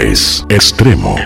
es Extremo.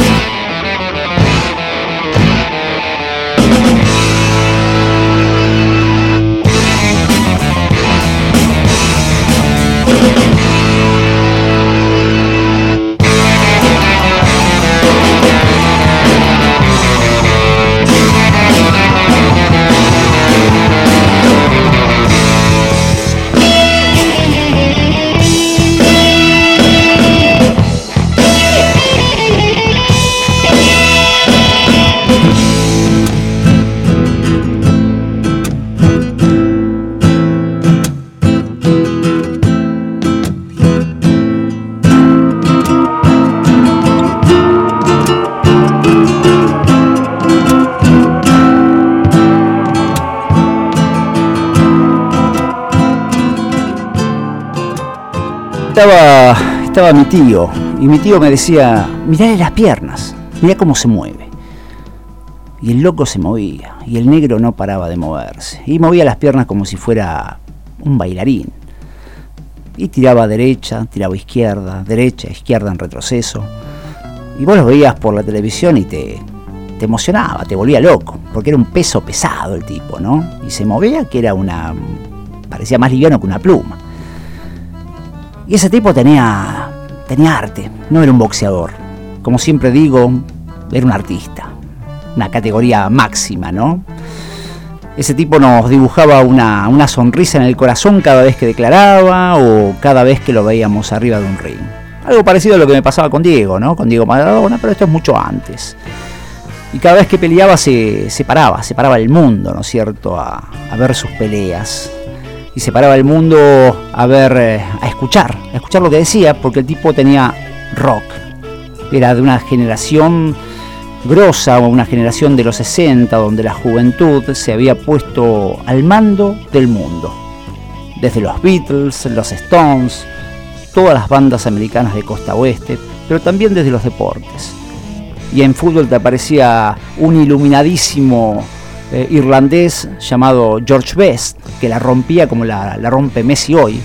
Estaba mi tío, y mi tío me decía, mirá las piernas, mirá cómo se mueve. Y el loco se movía, y el negro no paraba de moverse, y movía las piernas como si fuera un bailarín. Y tiraba derecha, tiraba izquierda, derecha, izquierda en retroceso. Y vos lo veías por la televisión y te emocionaba, te volvía loco, porque era un peso pesado el tipo, ¿no? Y se movía que parecía más liviano que una pluma. Y ese tipo tenía arte, no era un boxeador. Como siempre digo, era un artista, una categoría máxima, ¿no? Ese tipo nos dibujaba una sonrisa en el corazón cada vez que declaraba o cada vez que lo veíamos arriba de un ring. Algo parecido a lo que me pasaba con Diego, ¿no? Con Diego Maradona, pero esto es mucho antes. Y cada vez que peleaba se paraba el mundo, ¿no es cierto?, a ver sus peleas. Y se paraba el mundo a escuchar lo que decía, porque el tipo tenía rock. Era de una generación grosa, una generación de los 60, donde la juventud se había puesto al mando del mundo. Desde los Beatles, los Stones, todas las bandas americanas de costa oeste, pero también desde los deportes. Y en fútbol te aparecía un iluminadísimo irlandés llamado George Best, que la rompía como la rompe Messi hoy.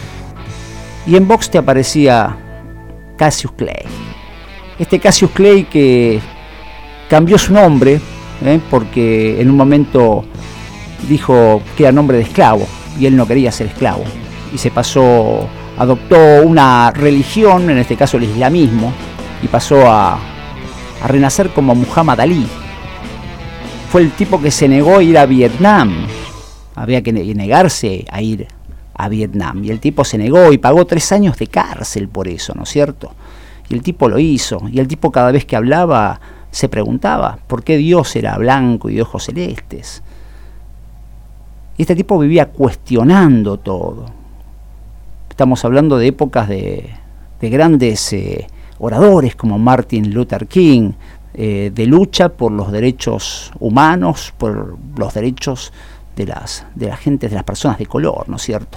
Y en box te aparecía Cassius Clay. Este Cassius Clay que cambió su nombre, porque en un momento dijo que era nombre de esclavo, y él no quería ser esclavo. Y adoptó una religión, en este caso el islamismo, y pasó a renacer como Muhammad Ali. Fue el tipo que se negó a ir a Vietnam. Había que negarse a ir a Vietnam. Y el tipo se negó y pagó 3 años de cárcel por eso, ¿no es cierto? Y el tipo lo hizo. Y el tipo cada vez que hablaba se preguntaba por qué Dios era blanco y de ojos celestes. Y este tipo vivía cuestionando todo. Estamos hablando de épocas de grandes oradores como Martin Luther King, de lucha por los derechos humanos, por los derechos de la gente, de las personas de color, ¿no es cierto?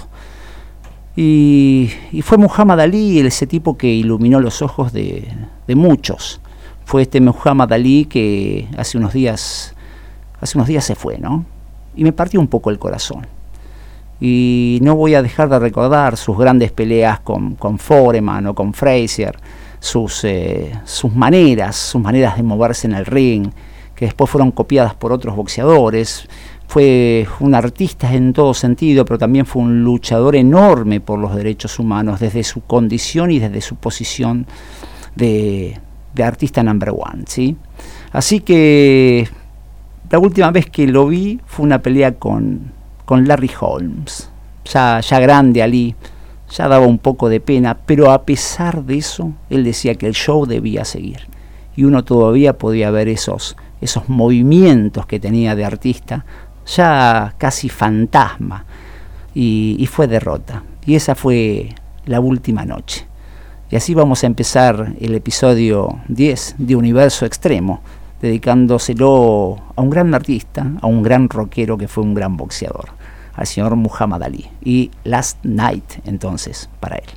Y fue Muhammad Ali ese tipo que iluminó los ojos de muchos. Fue este Muhammad Ali que hace unos días se fue, ¿no? Y me partió un poco el corazón. Y no voy a dejar de recordar sus grandes peleas con Foreman o con Frazier, sus maneras de moverse en el ring, que después fueron copiadas por otros boxeadores. Fue un artista en todo sentido, pero también fue un luchador enorme por los derechos humanos, desde su condición y desde su posición de artista number one, ¿sí? Así que la última vez que lo vi fue una pelea con Larry Holmes, ya grande Ali, ya daba un poco de pena, pero a pesar de eso, él decía que el show debía seguir. Y uno todavía podía ver esos movimientos que tenía de artista, ya casi fantasma, y fue derrota. Y esa fue la última noche. Y así vamos a empezar el episodio 10 de Universo Extremo, dedicándoselo a un gran artista, a un gran rockero que fue un gran boxeador, al señor Muhammad Ali. Y Last Night, entonces, para él.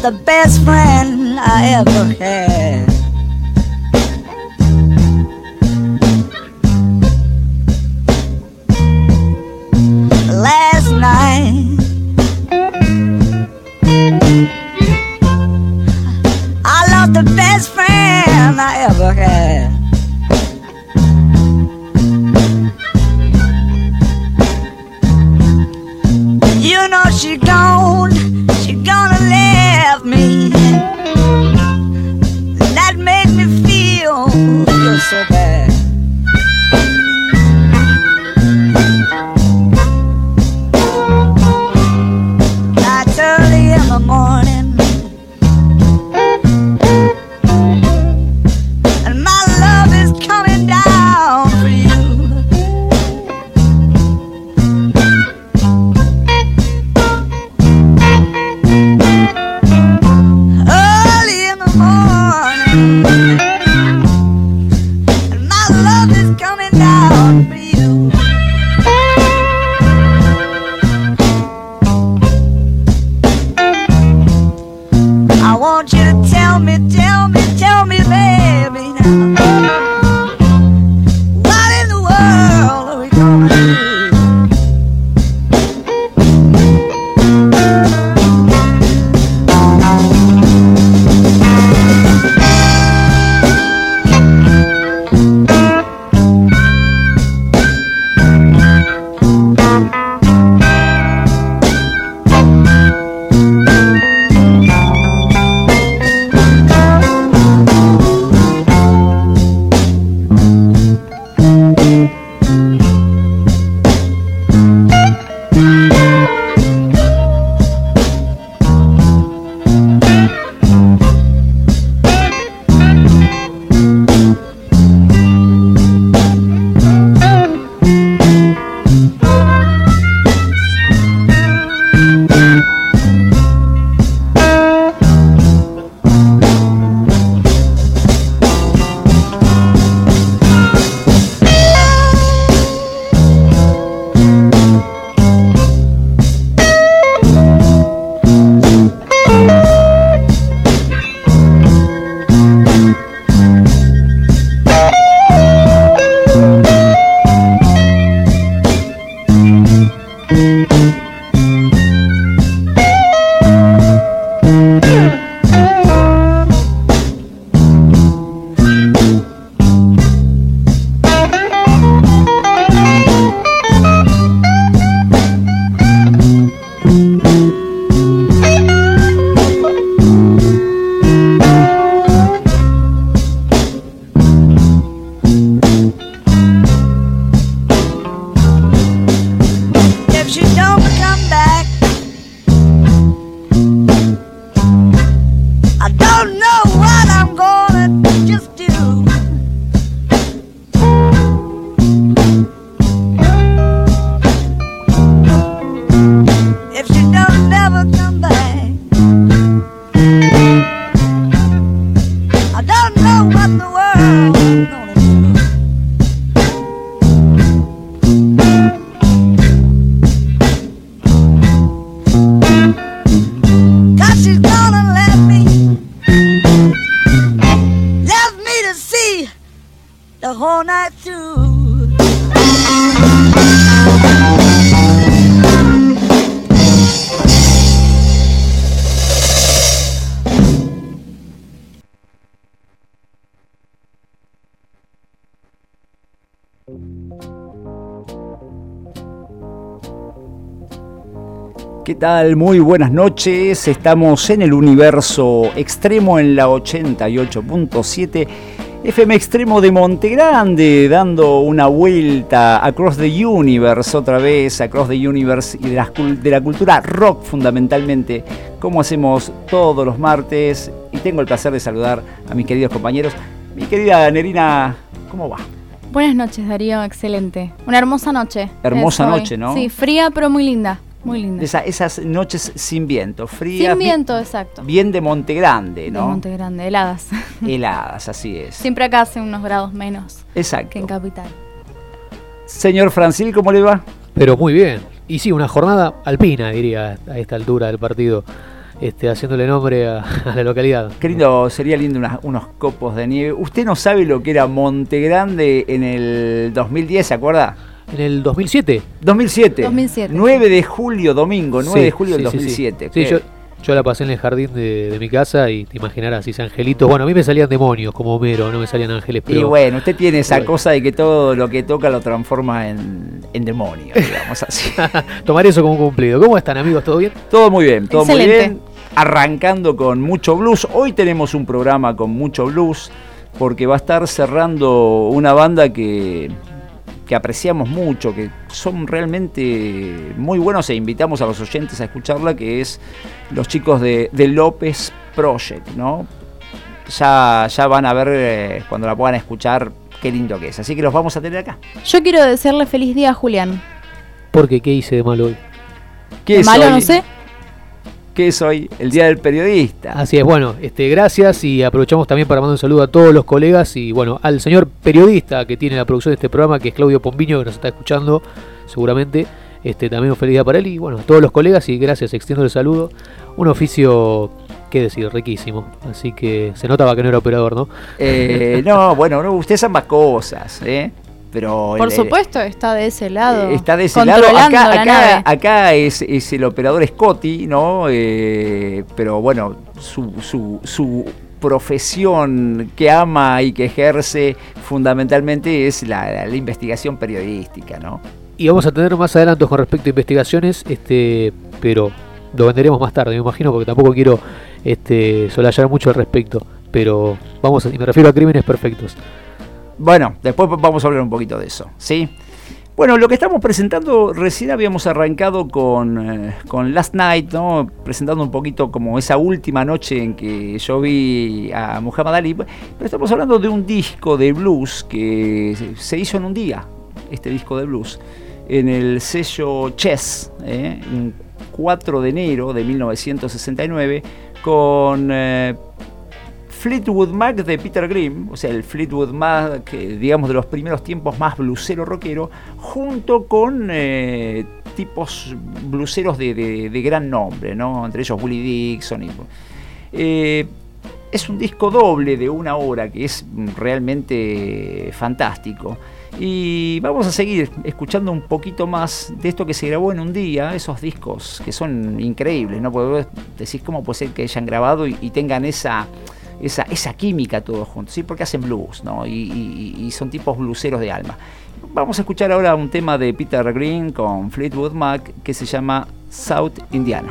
the best friend I ever had. Last night I lost the best friend I ever had. You know she gonna leave me. That made me feel so bad. Night early in the morning, and my love is coming down for you. Tell me, baby, now, what in the world are we gonna do? ¿Qué tal? Muy buenas noches. Estamos en el universo extremo en la 88.7 FM Extremo de Montegrande, dando una vuelta across the universe, otra vez across the universe, y de la cultura rock fundamentalmente, como hacemos todos los martes. Y tengo el placer de saludar a mis queridos compañeros. Mi querida Nerina, ¿cómo va? Buenas noches, Darío, excelente. Una hermosa noche. Hermosa noche, ¿no? Sí, fría pero muy linda. Muy linda. Esas noches sin viento, frías. Sin viento, exacto. Bien de Montegrande, ¿no? De Montegrande, heladas. Heladas, así es. Siempre acá hace unos grados menos. Exacto. Que en Capital. Señor Francil, ¿cómo le va? Pero muy bien. Y sí, una jornada alpina, diría, a esta altura del partido. haciéndole nombre a la localidad. Qué lindo, sería lindo unos copos de nieve. ¿Usted no sabe lo que era Monte Grande en el 2010, se acuerda? ¿En el 2007? 2007. 2007. 9 de julio, domingo, 9 de julio del sí, 2007. Sí, yo la pasé en el jardín de mi casa y te imaginarás, esos angelitos. Bueno, a mí me salían demonios como Homero, no me salían ángeles. Pero... Y bueno, usted tiene esa cosa de que todo lo que toca lo transforma en demonio, digamos así. Tomar eso como un cumplido. ¿Cómo están, amigos? ¿Todo bien? Todo muy bien, todo Excelente. muy bien. Arrancando con mucho blues. Hoy tenemos un programa con mucho blues porque va a estar cerrando una banda que apreciamos mucho, que son realmente muy buenos e invitamos a los oyentes a escucharla, que es los chicos de López Project, ¿no? Ya van a ver cuando la puedan escuchar qué lindo que es, así que los vamos a tener acá. Yo quiero desearle feliz día a Julián. ¿Por qué? ¿Qué hice de malo hoy? ¿Qué ¿De es malo hoy? no sé? ¿Qué es hoy? El Día del Periodista. Así es, bueno, gracias y aprovechamos también para mandar un saludo a todos los colegas y bueno, al señor periodista que tiene la producción de este programa, que es Claudio Pombiño, que nos está escuchando seguramente, también un feliz día para él y bueno, a todos los colegas y gracias, extiendo el saludo, un oficio, qué decir, riquísimo, así que se notaba que no era operador, ¿no? No, bueno, no, usted es ambas cosas, ¿eh? Pero Por supuesto, está de ese lado. está de ese lado. Controlando la nave. Acá es el operador Scotty, ¿no? Pero bueno, su profesión que ama y que ejerce fundamentalmente es la investigación periodística, ¿no? Y vamos a tener más adelantos con respecto a investigaciones, pero lo venderemos más tarde, me imagino, porque tampoco quiero solayar mucho al respecto. Pero y me refiero a crímenes perfectos. Bueno, después vamos a hablar un poquito de eso, ¿sí? Bueno, lo que estamos presentando, recién habíamos arrancado con Last Night, ¿no? Presentando un poquito como esa última noche en que yo vi a Muhammad Ali. Pero estamos hablando de un disco de blues que se hizo en un día, este disco de blues, en el sello Chess, un 4 de enero de 1969, con Fleetwood Mac de Peter Green, o sea, el Fleetwood Mac, digamos, de los primeros tiempos más blusero rockero, junto con tipos bluseros de gran nombre, ¿no? Entre ellos Willie Dixon. Es un disco doble de 1 hora que es realmente fantástico. Y vamos a seguir escuchando un poquito más de esto que se grabó en un día, esos discos que son increíbles, ¿no? Porque vos decís cómo puede ser que hayan grabado y tengan esa química todos juntos, ¿sí? Porque hacen blues, ¿no? Y son tipos bluseros de alma. Vamos a escuchar ahora un tema de Peter Green con Fleetwood Mac que se llama South Indiana.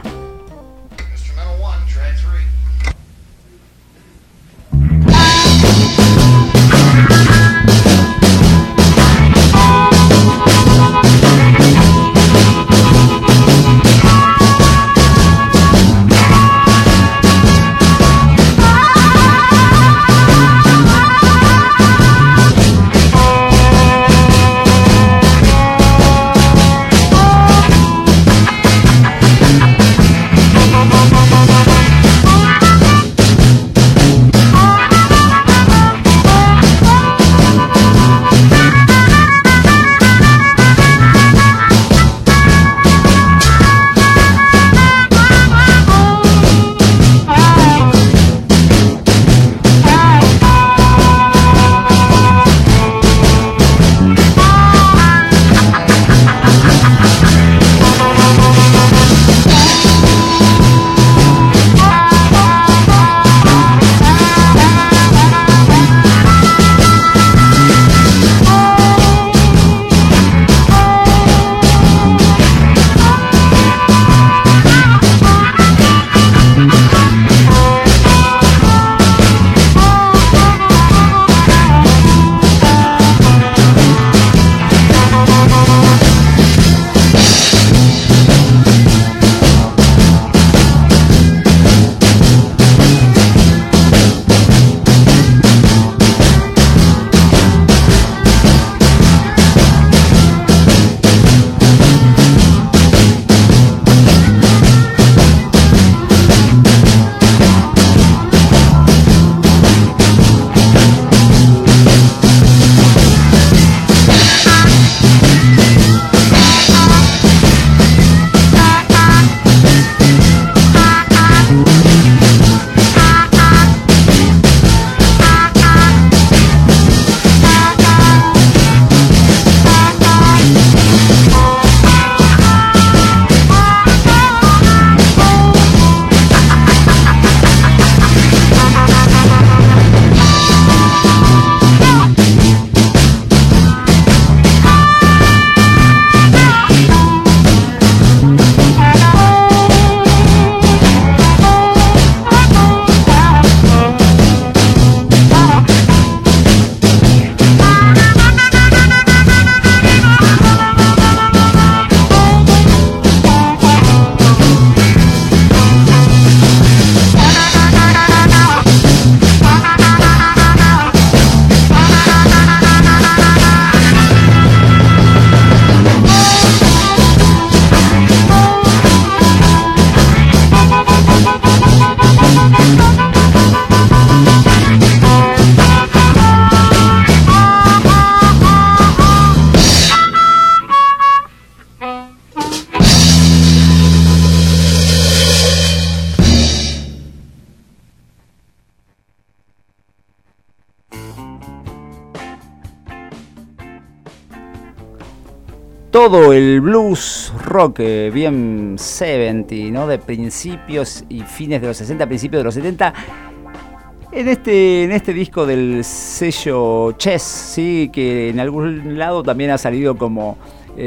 todo el blues rock bien 70, ¿no? De principios y fines de los 60, principios de los 70. En este disco del sello Chess, ¿sí? Que en algún lado también ha salido como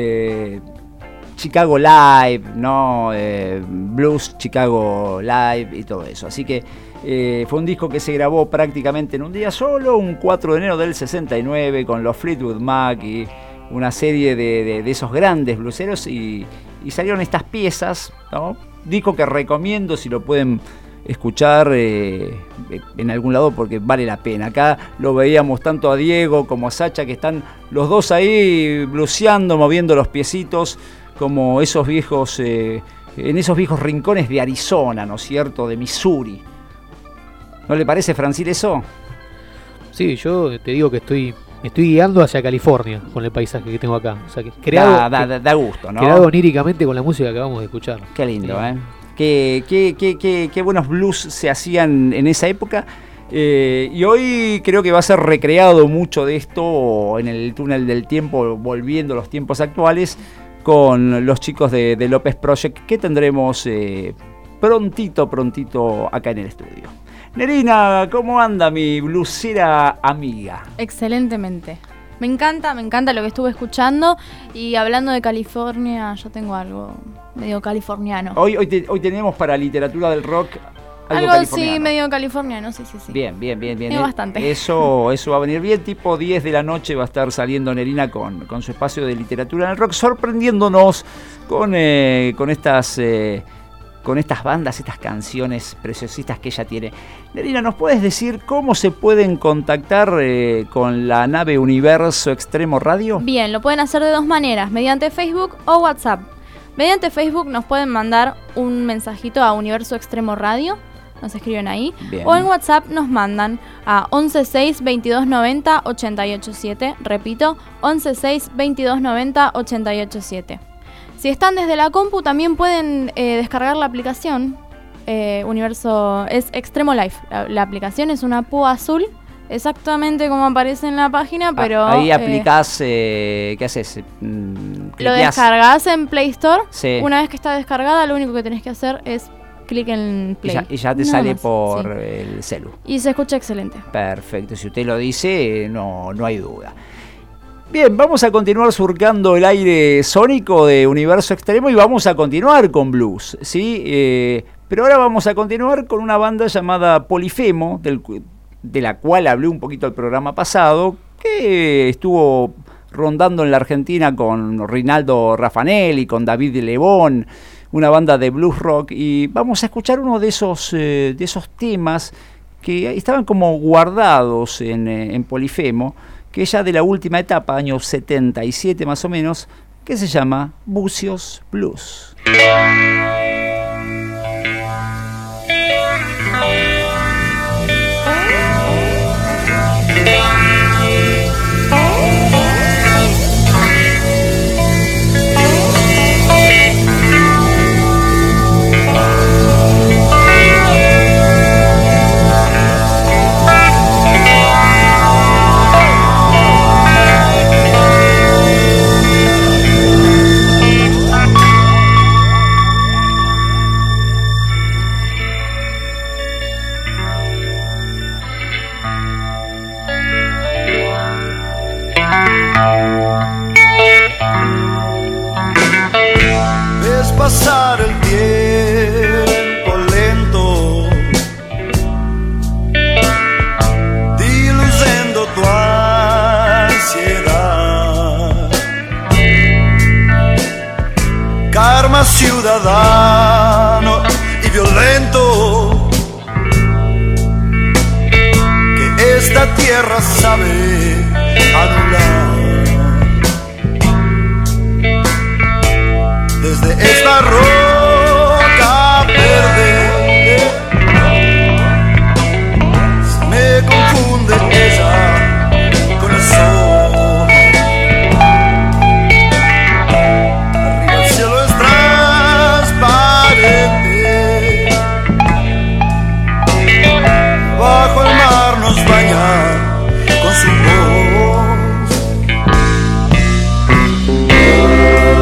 Chicago Live, ¿no? Blues Chicago Live y todo eso. Así que fue un disco que se grabó prácticamente en un día solo, un 4 de enero del 69, con los Fleetwood Mac y una serie de esos grandes blueseros, y salieron estas piezas, ¿no? Disco que recomiendo si lo pueden escuchar en algún lado, porque vale la pena. Acá lo veíamos tanto a Diego como a Sacha, que están los dos ahí bluseando, moviendo los piecitos, como esos viejos, en esos viejos rincones de Arizona, ¿no es cierto?, de Missouri. ¿No le parece, Francil, eso? Sí, yo te digo que me estoy guiando hacia California con el paisaje que tengo acá. O sea, que creado, da gusto, ¿no? Creado oníricamente con la música que acabamos de escuchar. Qué lindo, sí. Qué buenos blues se hacían en esa época. Y hoy creo que va a ser recreado mucho de esto en el túnel del tiempo, volviendo a los tiempos actuales, con los chicos de López Project, que tendremos prontito acá en el estudio. Nerina, ¿cómo anda mi blusera amiga? Excelentemente. Me encanta lo que estuve escuchando. Y hablando de California, yo tengo algo medio californiano. Hoy tenemos para literatura del rock algo californiano. Sí, medio californiano, sí. Bien. Tengo bastante. Eso va a venir bien. Tipo 10 de la noche va a estar saliendo Nerina con su espacio de literatura del rock, sorprendiéndonos con estas bandas, estas canciones preciosistas que ella tiene. Nerina, ¿nos puedes decir cómo se pueden contactar con la nave Universo Extremo Radio? Bien, lo pueden hacer de dos maneras, mediante Facebook o WhatsApp. Mediante Facebook nos pueden mandar un mensajito a Universo Extremo Radio, nos escriben ahí. Bien. O en WhatsApp nos mandan a 116 2290 887. Repito, 116 2290 887. Si están desde la compu, también pueden descargar la aplicación. Universo es Extremo Life. La aplicación es una púa azul, exactamente como aparece en la página, pero ahí aplicás, ¿qué haces? Lo descargás en Play Store. Sí. Una vez que está descargada, lo único que tenés que hacer es clic en Play. Y ya te sale por el celu. Y se escucha excelente. Perfecto, si usted lo dice, no hay duda. Bien, vamos a continuar surcando el aire sónico de Universo Extremo y vamos a continuar con blues, ¿sí? Pero ahora vamos a continuar con una banda llamada Polifemo, de la cual hablé un poquito el programa pasado, que estuvo rondando en la Argentina con Rinaldo Raffanelli, con David Lebón, una banda de blues rock, y vamos a escuchar uno de esos temas que estaban como guardados en Polifemo, que es ya de la última etapa, año 77 más o menos, que se llama Bucios Blues. Ves pasar el tiempo lento, diluyendo tu ansiedad. Karma ciudadano y violento que esta tierra sabe anular. Desde esta roca verde se me confunde ella con el sol. Arriba el cielo es transparente, bajo el mar nos baña con su voz.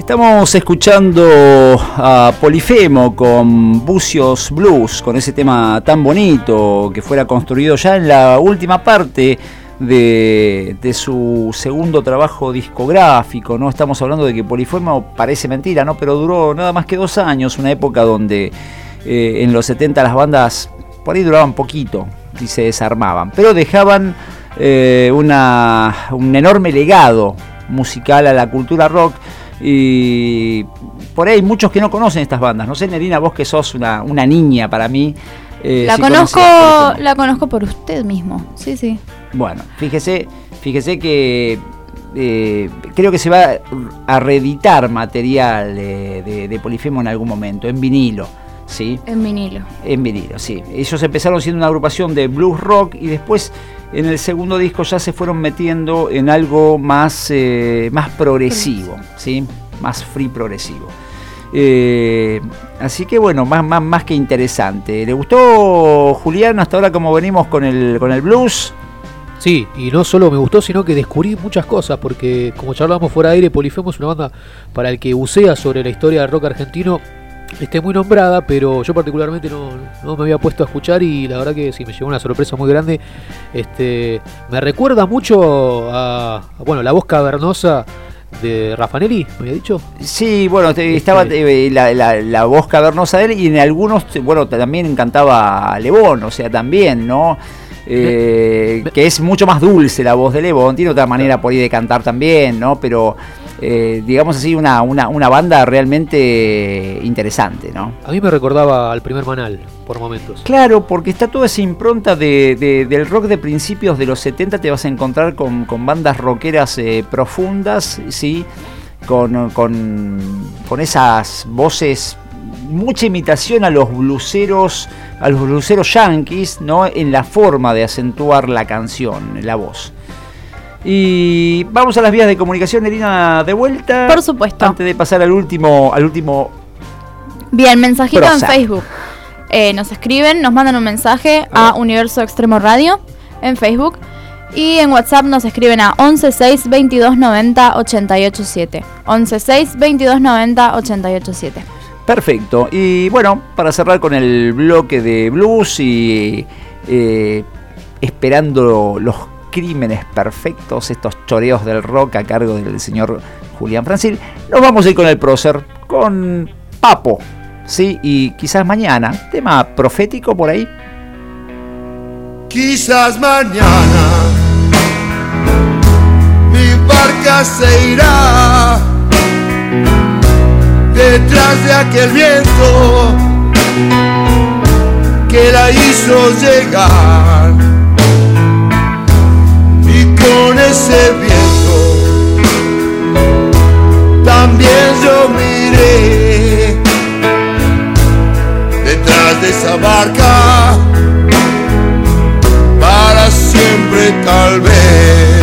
Estamos escuchando a Polifemo con Bucios Blues, con ese tema tan bonito que fuera construido ya en la última parte de su segundo trabajo discográfico, ¿no? Estamos hablando de que Polifemo, parece mentira, ¿no? Pero duró nada más que 2 años, una época donde en los 70 las bandas por ahí duraban poquito y se desarmaban, pero dejaban un enorme legado musical a la cultura rock. Y por ahí hay muchos que no conocen estas bandas. No sé, Nerina, vos que sos una niña para mí. La conozco por usted mismo. Sí, sí. Bueno, fíjese que creo que se va a reeditar material de Polifemo en algún momento, en vinilo. ¿Sí? En vinilo. En vinilo, sí. Ellos empezaron siendo una agrupación de blues rock y después en el segundo disco ya se fueron metiendo en algo más progresivo, ¿sí? Más free progresivo. Así que bueno, más que interesante. ¿Le gustó, Julián, hasta ahora cómo venimos con el blues? Sí, y no solo me gustó, sino que descubrí muchas cosas, porque como charlábamos fuera de aire, Polifemo es una banda para el que bucea sobre la historia del rock argentino. Muy nombrada, pero yo particularmente no me había puesto a escuchar y la verdad que sí, me llevó una sorpresa muy grande. Me recuerda mucho a la voz cavernosa de Raffanelli, ¿me había dicho? Sí, bueno, estaba la voz cavernosa de él y en algunos, bueno, también cantaba Lebón, o sea, también, ¿no? Que es mucho más dulce la voz de Lebón, tiene otra manera por ahí de cantar también, ¿no? Pero digamos así, una banda realmente interesante, ¿no? A mí me recordaba al Primer Manal, por momentos. Claro, porque está toda esa impronta del rock de principios de los 70, te vas a encontrar con bandas rockeras profundas, ¿sí? Con esas voces, mucha imitación a los blueseros yankees, ¿no? En la forma de acentuar la canción, la voz. Y vamos a las vías de comunicación, Nerina, de vuelta. Por supuesto. Antes de pasar al último. Bien, mensajito prosa. En Facebook. Nos escriben, nos mandan un mensaje a Universo Extremo Radio en Facebook. Y en WhatsApp nos escriben a 116 2290 887. 116 2290 887. Perfecto. Y bueno, para cerrar con el bloque de blues y esperando los crímenes perfectos, estos choreos del rock a cargo del señor Julián Francil, nos vamos a ir con el prócer, con Papo, ¿sí? Y quizás mañana, tema profético por ahí. Quizás mañana mi barca se irá detrás de aquel viento que la hizo llegar. Con ese viento también yo miré detrás de esa barca para siempre tal vez,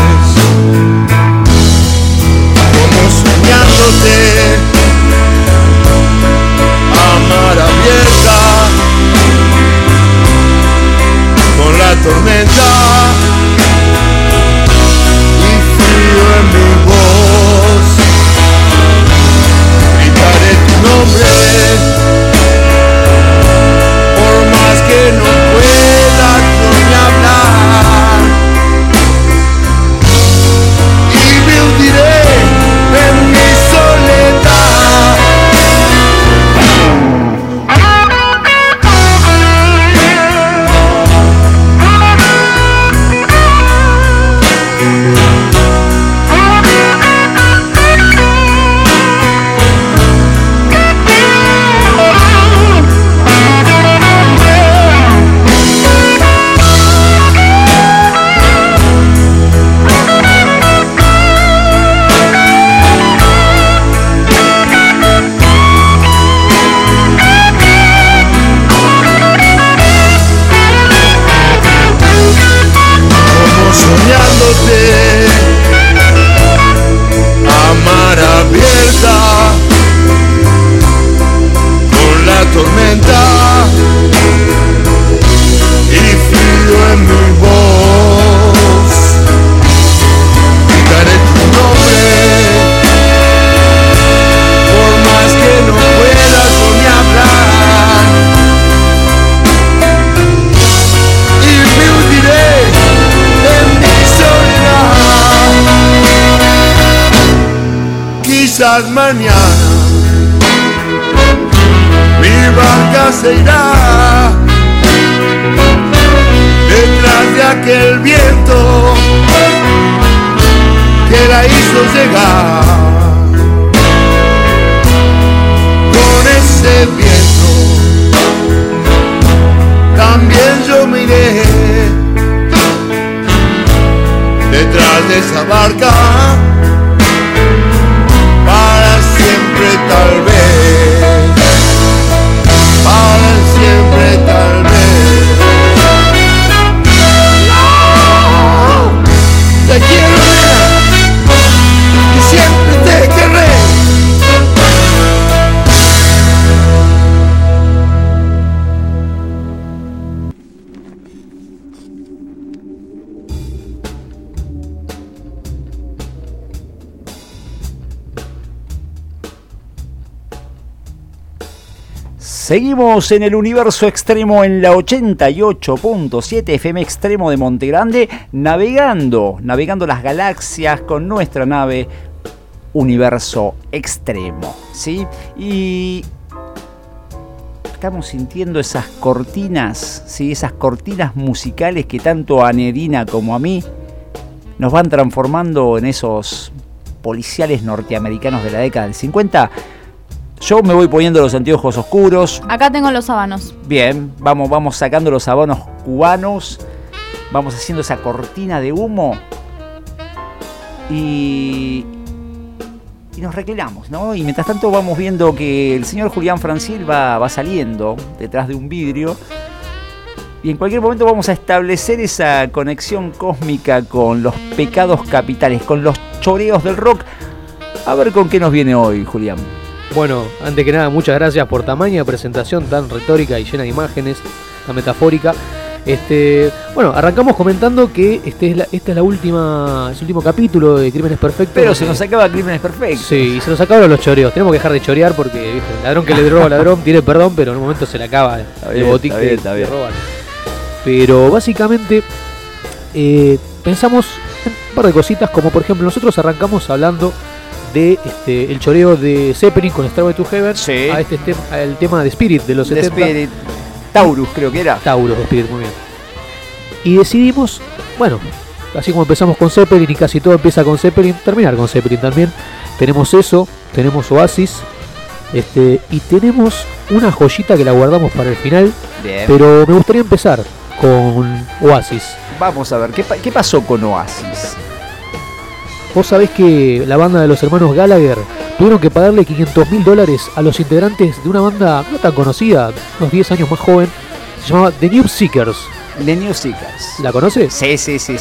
como soñándote a mar abierta con la tormenta en mi voz, gritaré tu nombre, por más que no pueda ni hablar, y me hundiré en mi soledad. quizás mañana mi barca se irá detrás de aquel viento que la hizo llegar. Con ese viento también yo me iré detrás de esa barca para siempre tal vez, para siempre tal vez. No, te quiero, que siempre te querré. Seguimos en el universo extremo en la 88.7 FM Extremo de Monte Grande, navegando las galaxias con nuestra nave Universo Extremo, ¿sí? Y estamos sintiendo esas cortinas, ¿sí? Esas cortinas musicales que tanto a Nedina como a mí nos van transformando en esos policiales norteamericanos de la década del 50. Yo me voy poniendo los anteojos oscuros. Acá tengo los habanos. Bien, vamos sacando los habanos cubanos. Vamos haciendo esa cortina de humo. Y nos reclinamos, ¿no? Y mientras tanto vamos viendo que el señor Julián Francil va saliendo detrás de un vidrio. Y en cualquier momento vamos a establecer esa conexión cósmica con los pecados capitales, con los choreos del rock. A ver con qué nos viene hoy, Julián. Bueno, antes que nada, muchas gracias por tamaña presentación tan retórica y llena de imágenes, tan metafórica. Bueno, arrancamos comentando que este es el último capítulo de Crímenes Perfectos. Pero se nos acaba Crímenes Perfectos. Sí, y se nos acaban los choreos. Tenemos que dejar de chorear porque, ¿viste? El ladrón que le roba al ladrón tiene perdón, pero en un momento se le acaba el botín que le roban. Pero básicamente pensamos en un par de cositas, como por ejemplo nosotros arrancamos hablando de el choreo de Zeppelin con Stairway to Heaven, sí, al tema de Spirit de los 70. Spirit. Taurus creo que era. Taurus, Spirit, muy bien. Y decidimos, bueno, así como empezamos con Zeppelin y casi todo empieza con Zeppelin, terminar con Zeppelin también. Tenemos eso, tenemos Oasis, y tenemos una joyita que la guardamos para el final. Bien. Pero me gustaría empezar con Oasis. Vamos a ver, ¿qué pasó con Oasis? Vos sabés que la banda de los hermanos Gallagher tuvieron que pagarle $500,000 a los integrantes de una banda no tan conocida, unos 10 años más joven, se llamaba The New Seekers. The New Seekers. ¿La conoces? Sí.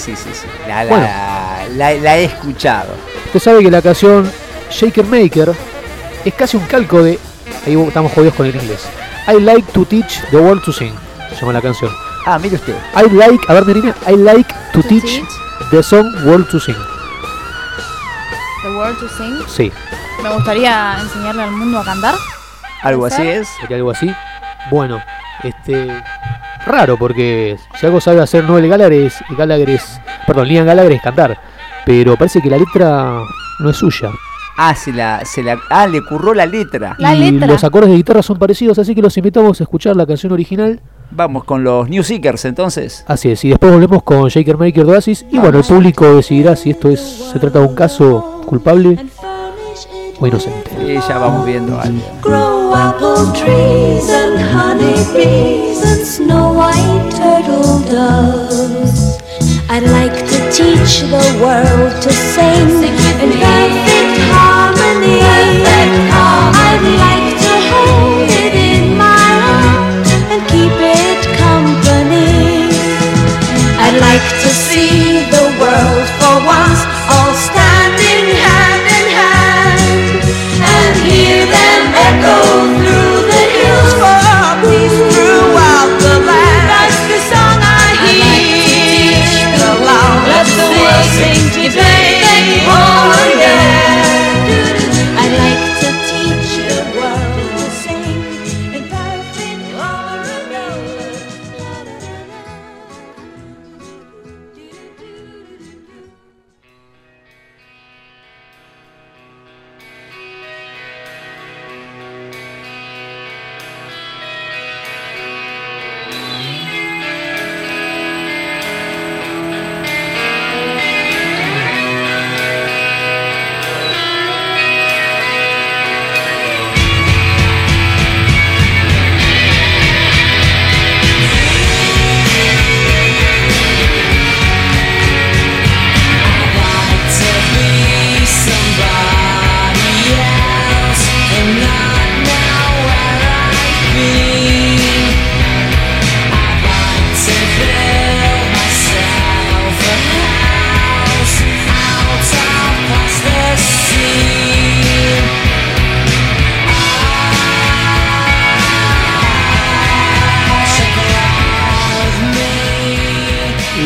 La he escuchado. Usted sabe que la canción Shaker Maker es casi un calco de... Ahí estamos jodidos con el inglés. I like to teach the world to sing, se llama la canción. Ah, mire usted. I like to teach the song world to sing. The World to Sing. Sí. Me gustaría enseñarle al mundo a cantar. Algo así es. ¿Sería algo así? Bueno, raro porque si algo sabe hacer Liam Gallagher es cantar, pero parece que la letra no es suya. Le curró la letra. Los acordes de guitarra son parecidos, así que los invitamos a escuchar la canción original. Vamos con los New Seekers entonces. Así es, y después volvemos con Shaker Maker de Oasis. Y bueno, el público decidirá si se trata de un caso culpable o inocente. Y ya vamos viendo algo. Grow apple trees and honey bees and snow white turtle doves. I'd like to teach the world to sing in perfect harmony. I'd like to hold it in my arms and keep it company. I'd like to see the world for once all standing hand in hand and hear them echo through the hills for peace throughout the land. That's the song I hear. The loudest the world sing today. Oh yeah.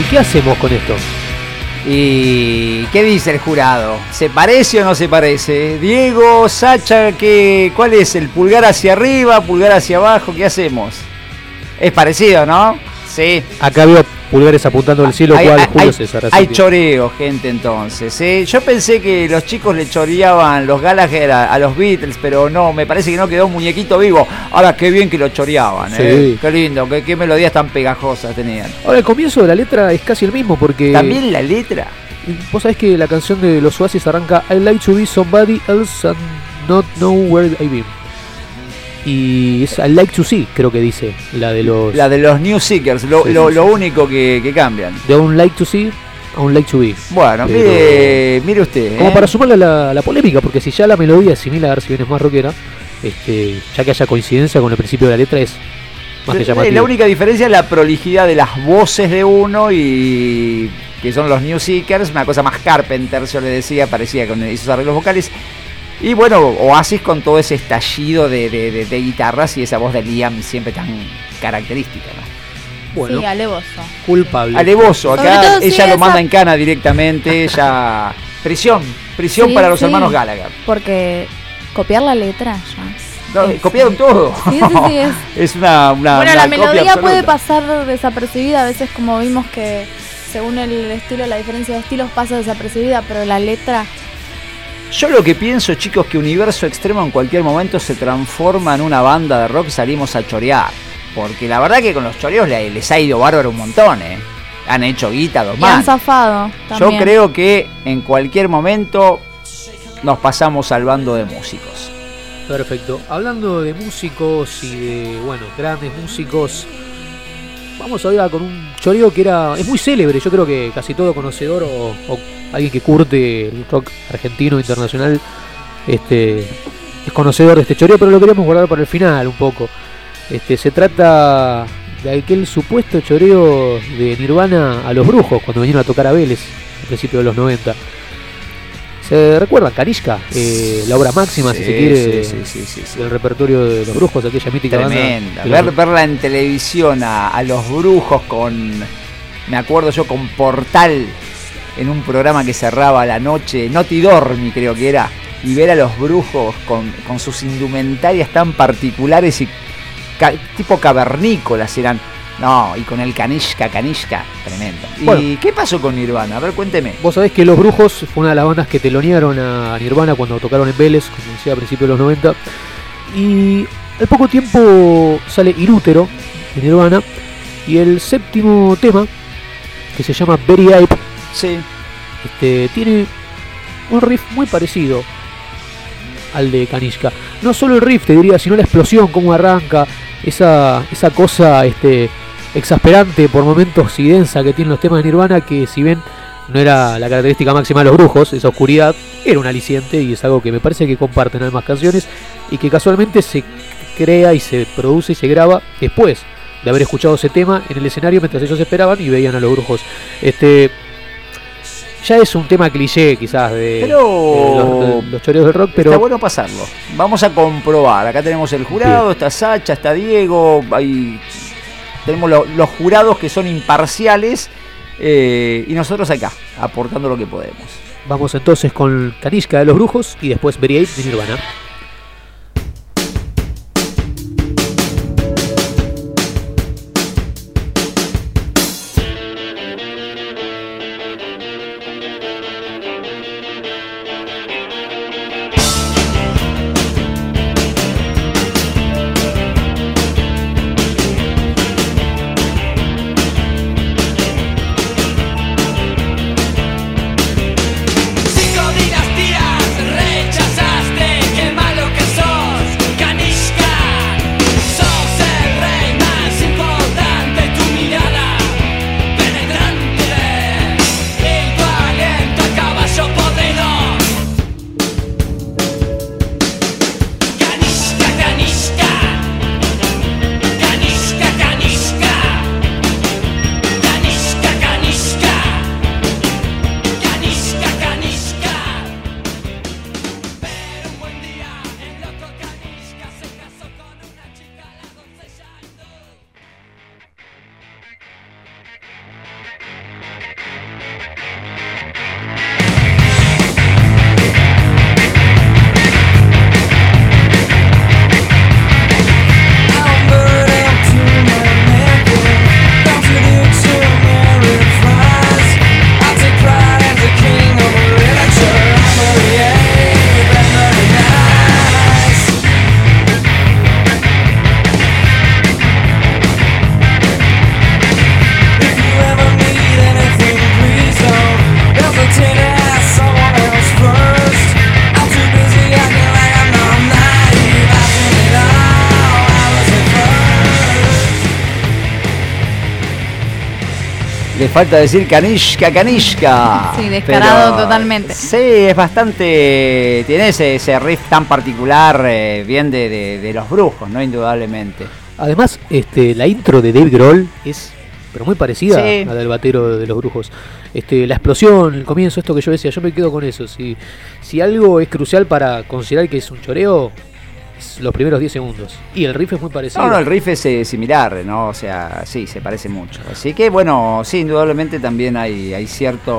¿Qué hacemos con esto? ¿Y qué dice el jurado? ¿Se parece o no se parece? Diego, Sacha, ¿cuál es? ¿El pulgar hacia arriba, pulgar hacia abajo? ¿Qué hacemos? Es parecido, ¿no? Sí. Acá veo pulgares apuntando al cielo, ¿cuál, Julio César? Hay choreo, gente, entonces. Yo pensé que los chicos le choreaban los Gallagher a los Beatles, pero no, me parece que no quedó un muñequito vivo. Ahora, qué bien que lo choreaban, sí. Qué lindo, qué melodías tan pegajosas tenían. Ahora, el comienzo de la letra es casi el mismo, porque... ¿También la letra? Vos sabés que la canción de los Oasis arranca I like to be somebody else and not know where I've been. Y es I like to see, creo que dice, la de los New Seekers, lo único que cambian. De un like to see a un like to be. Bueno, mire usted. Como para sumarle a la polémica, porque si ya la melodía es similar, si bien es más rockera, ya que haya coincidencia con el principio de la letra es más que llamativo. La única diferencia es la prolijidad de las voces de uno y que son los New Seekers, una cosa más Carpenter, yo le decía, parecía con esos arreglos vocales. Y bueno, Oasis con todo ese estallido de guitarras y esa voz de Liam siempre tan característica, ¿no? Bueno, sí, alevoso. Culpable. Alevoso, acá ella lo manda esa... en cana directamente, ya... Prisión sí, para los hermanos Gallagher. Porque copiar la letra ya... No, copiaron todo. Sí, es una bueno, una la melodía absoluta. puede pasar desapercibida, a veces como vimos que según el estilo, la diferencia de estilos pasa desapercibida, pero la letra... Yo lo que pienso, chicos, que Universo Extremo en cualquier momento se transforma en una banda de rock y salimos a chorear. Porque la verdad que con los choreos les ha ido bárbaro un montón, Han hecho guita, dos más. Han zafado también. Yo creo que en cualquier momento nos pasamos al bando de músicos. Perfecto. Hablando de músicos y de, grandes músicos, vamos ahora con un choreo que es muy célebre. Yo creo que casi todo conocedor o alguien que curte el rock argentino internacional es conocedor de este choreo, pero lo queríamos guardar para el final un poco. Se trata de aquel supuesto choreo de Nirvana a los Brujos cuando vinieron a tocar a Vélez a principios de los 90. ¿Se recuerdan? Kanishka, la obra máxima, si se quiere, del repertorio de los Brujos, aquella mítica tremenda banda. Verla en televisión a los Brujos me acuerdo yo, con Portal, en un programa que cerraba la noche, Noti Dormi creo que era, y ver a los Brujos con sus indumentarias tan particulares y tipo cavernícolas eran. No, y con el Kanishka, tremendo. Bueno, ¿y qué pasó con Nirvana? A ver, cuénteme. Vos sabés que Los Brujos fue una de las bandas que telonearon a Nirvana cuando tocaron en Vélez, como decía, a principios de los 90. Y al poco tiempo sale Inútero de Nirvana. Y el séptimo tema, que se llama Very Ape, tiene un riff muy parecido al de Kanishka. No solo el riff, te diría, sino la explosión, cómo arranca, esa cosa exasperante por momentos y densa que tienen los temas de Nirvana, que si bien no era la característica máxima de los Brujos, esa oscuridad era un aliciente, y es algo que me parece que comparten además canciones y que casualmente se crea y se produce y se graba después de haber escuchado ese tema en el escenario mientras ellos esperaban y veían a los Brujos. Ya es un tema cliché quizás de los choreos del rock, pero está bueno pasarlo. Vamos a comprobar. Acá tenemos el jurado, está Sacha, está Diego, tenemos los jurados que son imparciales, y nosotros acá, aportando lo que podemos. Vamos entonces con Kanishka de los Brujos y después Very Ape de Nirvana. Cinco dinastías rechazaste, quemaste Le falta decir Kanishka, Kanishka. Sí, descarado totalmente. Sí, es bastante... Tiene ese riff tan particular, bien de los Brujos, ¿no? Indudablemente. Además, la intro de Dave Grohl es pero muy parecida Sí. a la del batero de los Brujos. La explosión, el comienzo, esto que yo decía, yo me quedo con eso. Si algo es crucial para considerar que es un choreo, es los primeros 10 segundos. Y el riff es muy parecido. No, el riff es similar, ¿no? O sea, sí, se parece mucho. Así que, bueno, sí, indudablemente también hay cierto...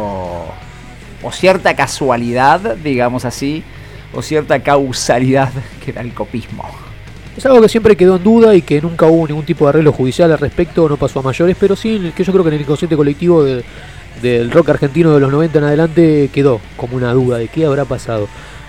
o cierta casualidad, digamos así, o cierta causalidad que da el copismo. Es algo que siempre quedó en duda y que nunca hubo ningún tipo de arreglo judicial al respecto, no pasó a mayores, pero sí que yo creo que en el inconsciente colectivo del rock argentino de los 90 en adelante quedó como una duda de qué habrá pasado.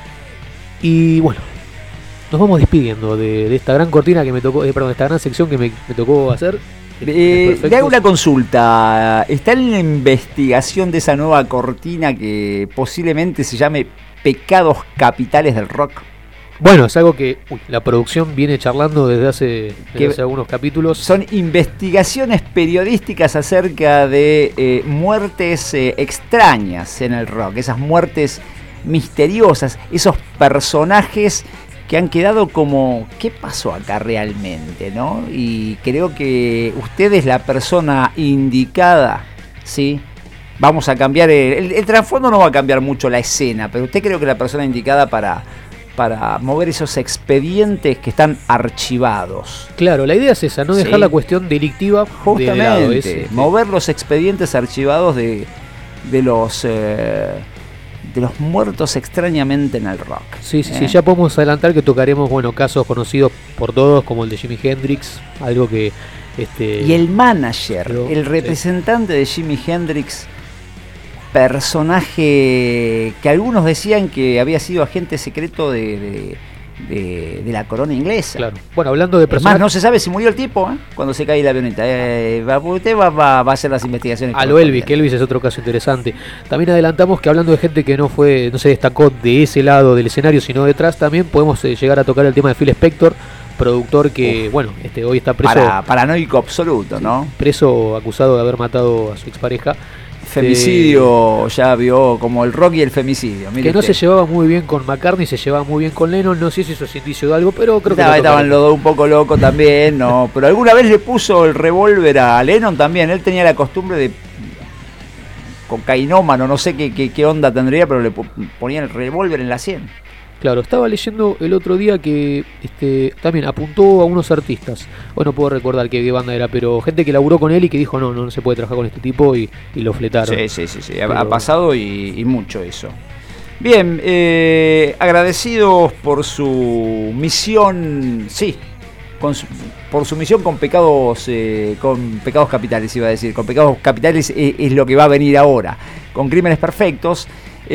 Y bueno, nos vamos despidiendo de esta gran cortina que me tocó, perdón, esta gran sección que me tocó hacer. Le hago una consulta. ¿Está en la investigación de esa nueva cortina que posiblemente se llame Pecados Capitales del Rock? Bueno, es algo que la producción viene charlando desde hace algunos capítulos. Son investigaciones periodísticas acerca de muertes extrañas en el rock, esas muertes misteriosas, esos personajes que han quedado como, ¿qué pasó acá realmente, no? Y creo que usted es la persona indicada, ¿sí? Vamos a cambiar, el trasfondo no va a cambiar mucho la escena, pero usted creo que es la persona indicada para mover esos expedientes que están archivados. Claro, la idea es esa, no dejar la cuestión delictiva justamente, de lado. mover los expedientes archivados de los muertos extrañamente en el rock. Sí, ya podemos adelantar que tocaremos, casos conocidos por todos, como el de Jimi Hendrix, algo que... Y el manager, el representante de Jimi Hendrix, personaje que algunos decían que había sido agente secreto de la corona inglesa. Claro. Bueno, hablando de personajes... Más, no se sabe si murió el tipo, cuando se cae la avioneta. Usted va a hacer las investigaciones. A lo Elvis, que Elvis es otro caso interesante. También adelantamos que hablando de gente que no se destacó de ese lado del escenario, sino detrás, también podemos llegar a tocar el tema de Phil Spector, productor que, hoy está preso... Paranoico absoluto, ¿no? Preso, acusado de haber matado a su expareja. Femicidio, ya vio como el rock y el femicidio. Que no se llevaba muy bien con McCartney, se llevaba muy bien con Lennon. No sé si eso es indicio de algo, pero creo que estaban los dos un poco locos también, ¿no? Pero alguna vez le puso el revólver a Lennon también. Él tenía la costumbre de cocainómano, no sé qué onda tendría, pero le ponían el revólver en la sien. Claro, estaba leyendo el otro día que también apuntó a unos artistas. No puedo recordar qué banda era, pero gente que laburó con él y que dijo no se puede trabajar con este tipo y lo fletaron. Sí. Pero... ha pasado y mucho eso. Bien, agradecidos por su misión, por su misión con pecados capitales, iba a decir. Con pecados capitales es lo que va a venir ahora. Con Crímenes Perfectos.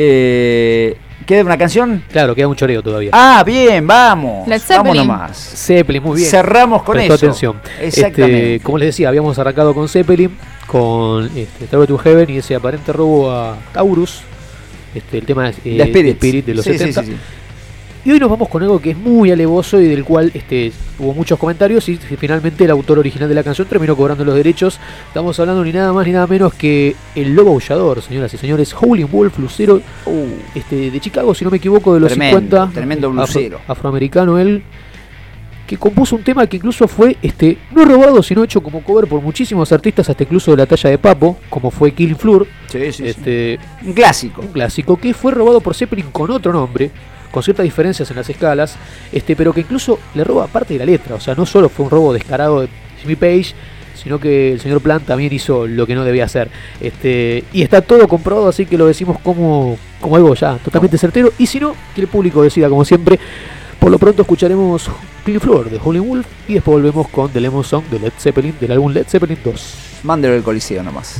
¿Queda una canción? Claro, queda un choreo todavía. Ah, bien, vamos. Led Zeppelin. Vamos nomás. Zeppelin, muy bien. Cerramos con Prestó eso. Atención. Exactamente. Como les decía, habíamos arrancado con Zeppelin, con Stairway to Heaven y ese aparente robo a Taurus. El tema es The Spirit de los 70. Sí. Y hoy nos vamos con algo que es muy alevoso y del cual hubo muchos comentarios y finalmente el autor original de la canción terminó cobrando los derechos. Estamos hablando ni nada más ni nada menos que el Lobo Aullador, señoras y señores, Howlin' Wolf, blusero de Chicago, si no me equivoco, de los 50. Tremendo blusero. Afroamericano él, que compuso un tema que incluso fue no robado, sino hecho como cover por muchísimos artistas, hasta incluso de la talla de Papo, como fue Killing Floor. Sí. Un clásico. Un clásico que fue robado por Zeppelin con otro nombre, con ciertas diferencias en las escalas, pero que incluso le roba parte de la letra. O sea, no solo fue un robo descarado de Jimmy Page, sino que el señor Plant también hizo lo que no debía hacer. Y está todo comprobado, así que lo decimos como algo ya totalmente certero. Y si no, que el público decida, como siempre. Por lo pronto escucharemos Clean Floor de Howlin' Wolf y después volvemos con The Lemon Song de Led Zeppelin, del álbum Led Zeppelin 2. Mándelo el Coliseo nomás.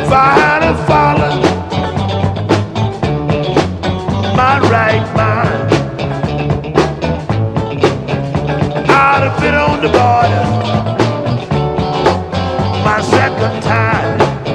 if I had a fallen my right mind, I'd have been on the border my second time.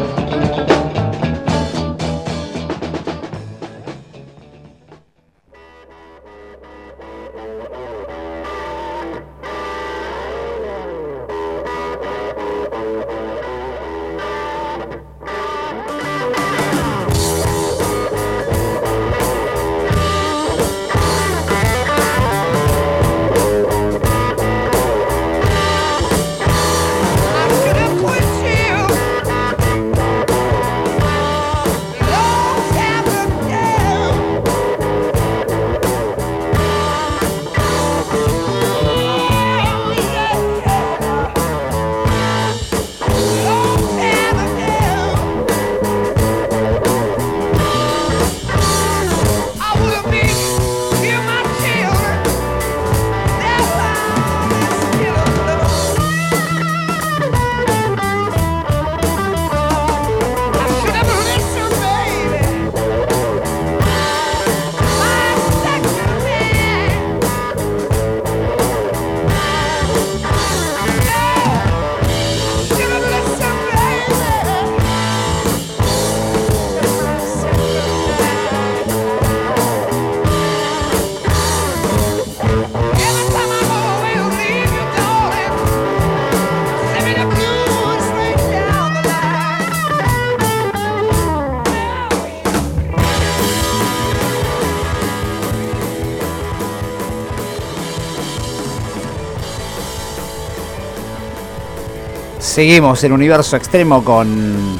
Seguimos el universo extremo con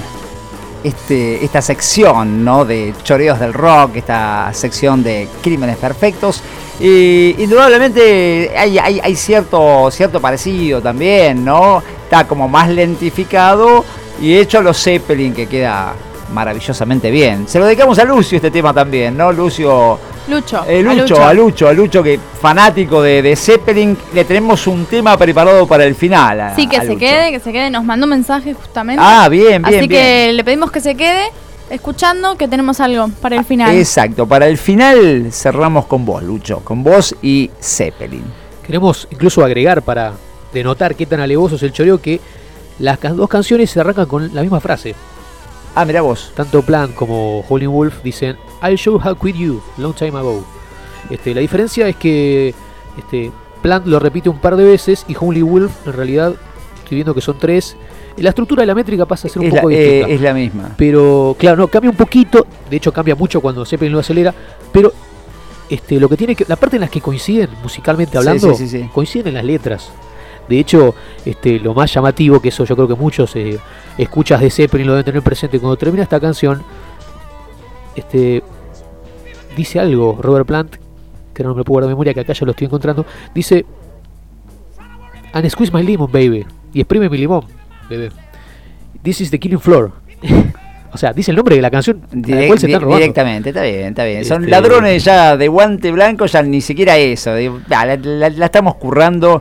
esta sección, ¿no?, de choreos del rock, esta sección de crímenes perfectos. Y indudablemente hay cierto parecido también, ¿no? Está como más lentificado y hecho a los Zeppelin, que queda maravillosamente bien. Se lo dedicamos a Lucio este tema también, ¿no? Lucho, que fanático de Zeppelin. Le tenemos un tema preparado para el final. Sí, que se quede, nos mandó un mensaje justamente. Ah, bien. Así que le pedimos que se quede escuchando, que tenemos algo para el final. Exacto, para el final cerramos con vos, Lucho, con vos y Zeppelin. Queremos incluso agregar, para denotar qué tan alevoso es el choreo, que las dos canciones se arrancan con la misma frase. Ah, mirá vos. Tanto Plant como Howlin' Wolf dicen "I'll show how quit you, long time ago". La diferencia es que Plant lo repite un par de veces y Howlin' Wolf, en realidad, estoy viendo que son 3. La estructura de la métrica pasa a ser un poco distinta. Es la misma. Pero, claro, no, cambia un poquito. De hecho, cambia mucho cuando Zeppelin lo acelera. Pero lo que tiene que, la parte en las que coinciden, musicalmente hablando, sí. coinciden en las letras. De hecho, lo más llamativo, que eso yo creo que muchos escuchas de Zeppelin lo deben tener presente, cuando termina esta canción, dice algo Robert Plant, que no me lo puedo guardar de memoria, que acá ya lo estoy encontrando. Dice: "And squeeze my lemon, baby", y exprime mi limón, bebé. "This is the killing floor". O sea, dice el nombre de la canción a la cual se están robando. Directamente, está bien. Son ladrones ya de guante blanco, ya ni siquiera eso. La estamos currando.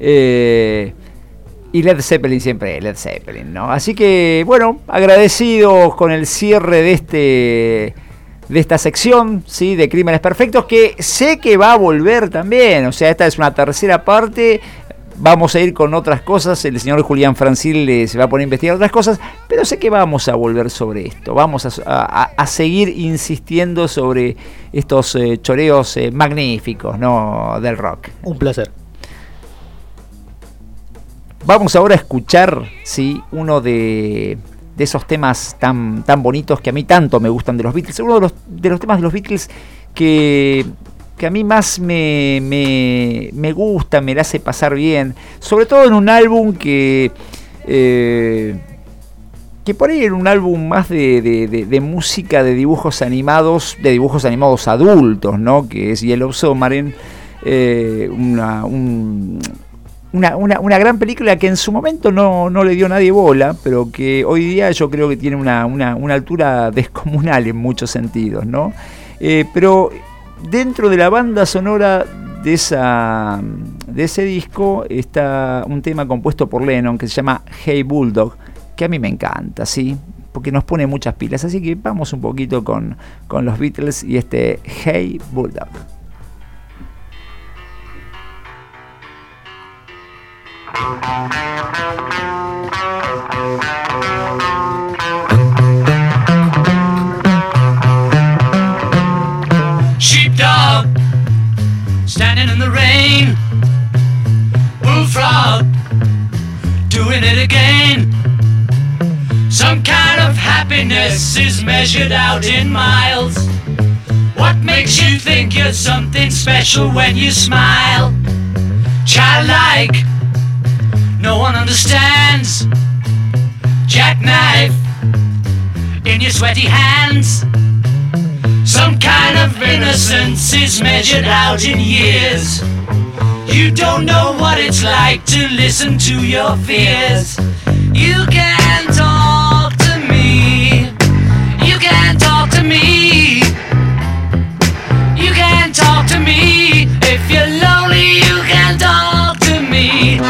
Y Led Zeppelin siempre Led Zeppelin, ¿no? Así que, bueno, agradecidos con el cierre de esta sección, ¿sí?, de Crímenes Perfectos, que sé que va a volver también. O sea, esta es una tercera parte. Vamos a ir con otras cosas. El señor Julián Francil se va a poner a investigar otras cosas, pero sé que vamos a volver sobre esto. Vamos a seguir insistiendo sobre estos choreos magníficos, ¿no?, del rock. Un placer. Vamos ahora a escuchar, ¿sí?, uno de esos temas tan bonitos que a mí tanto me gustan de los Beatles. Uno de los temas de los Beatles que a mí más me gusta, me la hace pasar bien. Sobre todo en un álbum que por ahí era un álbum más de música, de dibujos animados adultos, ¿no?, que es Yellow Submarine. Una gran película que en su momento no le dio nadie bola, pero que hoy día yo creo que tiene una altura descomunal en muchos sentidos, ¿no? Pero dentro de la banda sonora de ese disco está un tema compuesto por Lennon que se llama Hey Bulldog, que a mí me encanta, ¿sí? porque nos pone muchas pilas. Así que vamos un poquito con los Beatles y este Hey Bulldog. Sheepdog, standing in the rain. Bullfrog, doing it again. Some kind of happiness is measured out in miles. What makes you think you're something special when you smile? Childlike, no one understands. Jackknife in your sweaty hands. Some kind of innocence is measured out in years. You don't know what it's like to listen to your fears. You can talk to me. You can talk to me. You can talk to me. If you're lonely, you can talk to me.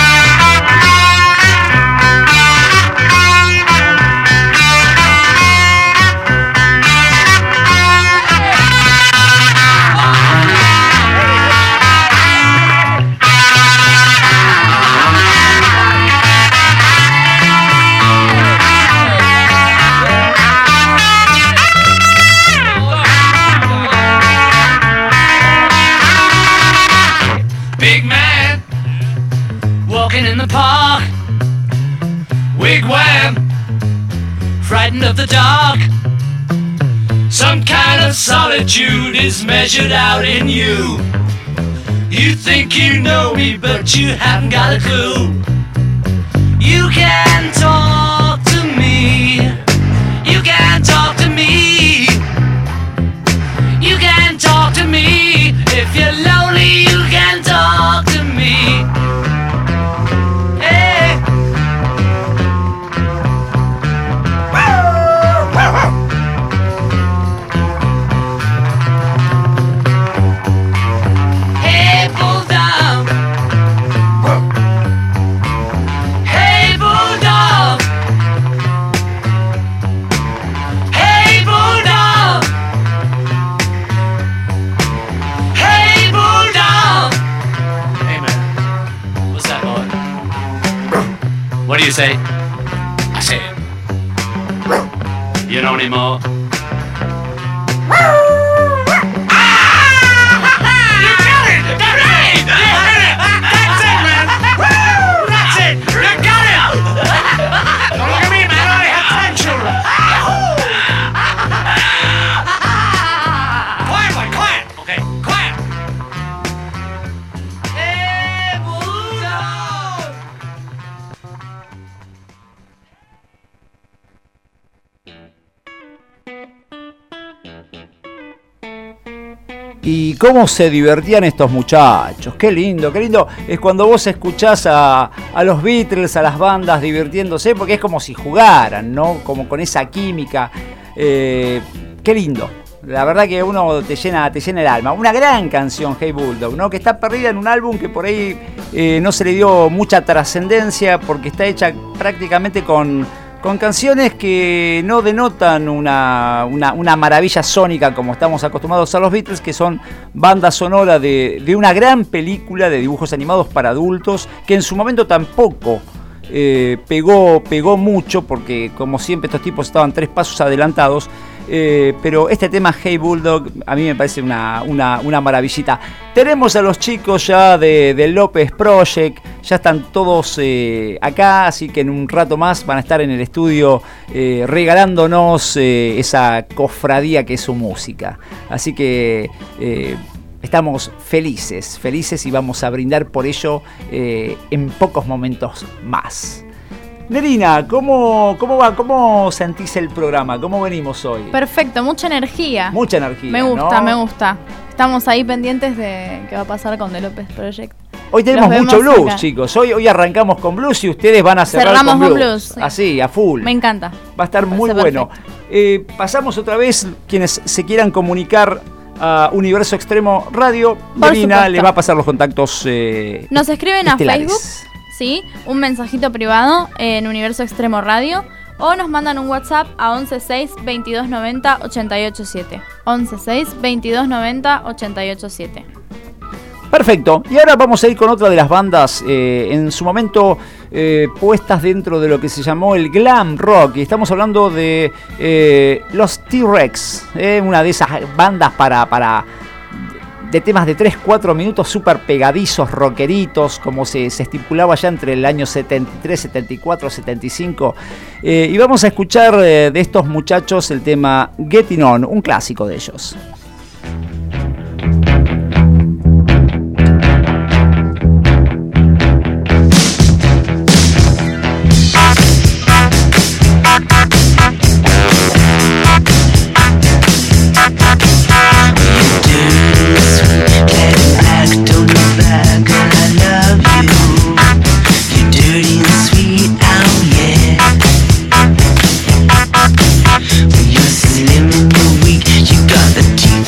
In the park, wigwam, frightened of the dark. Some kind of solitude is measured out in you. You think you know me, but you haven't got a clue. You can talk to me. You can talk to me. You can talk to me. If you're lonely, you can talk to me. What do you say? I say, you know anymore? You got it! That's right! That's it, man! That's it! You got it! Don't look at me, man! I have 10 children! Quiet, boy, quiet! Okay, quiet! Hey, Bulldog! Y cómo se divertían estos muchachos, qué lindo es cuando vos escuchás a los Beatles, a las bandas divirtiéndose, porque es como si jugaran, ¿no? Como con esa química, qué lindo. La verdad que uno te llena el alma. Una gran canción, Hey Bulldog, ¿no? Que está perdida en un álbum que por ahí no se le dio mucha trascendencia porque está hecha prácticamente con canciones que no denotan una maravilla sónica como estamos acostumbrados a los Beatles, que son banda sonora de una gran película de dibujos animados para adultos, que en su momento tampoco pegó mucho, porque como siempre estos tipos estaban 3 pasos adelantados. Pero este tema Hey Bulldog a mí me parece una maravillita. Tenemos a los chicos ya de López Project, ya están todos acá, así que en un rato más van a estar en el estudio regalándonos esa cofradía que es su música. Así que estamos felices y vamos a brindar por ello en pocos momentos más. Nerina, ¿cómo va? ¿Cómo sentís el programa? ¿Cómo venimos hoy? Perfecto, mucha energía. Mucha energía, me gusta, ¿no? Me gusta. Estamos ahí pendientes de qué va a pasar con The López Project. Hoy tenemos mucho blues, acá, chicos. Hoy arrancamos con blues y ustedes van a cerrar con blues. Sí. Así, a full. Me encanta. Va a estar muy bueno. Pasamos otra vez, quienes se quieran comunicar a Universo Extremo Radio, Nerina le va a pasar los contactos nos escriben estelares. A Facebook. Sí, un mensajito privado en Universo Extremo Radio, o nos mandan un WhatsApp a 116 2290 887. 116 2290 887. Perfecto, y ahora vamos a ir con otra de las bandas en su momento puestas dentro de lo que se llamó el glam rock, y estamos hablando de los T-Rex, una de esas bandas de temas de 3-4 minutos súper pegadizos, rockeritos, como se estipulaba ya entre el año 73, 74, 75, y vamos a escuchar de estos muchachos el tema Getting On, un clásico de ellos. Slim and weak, you got the teeth.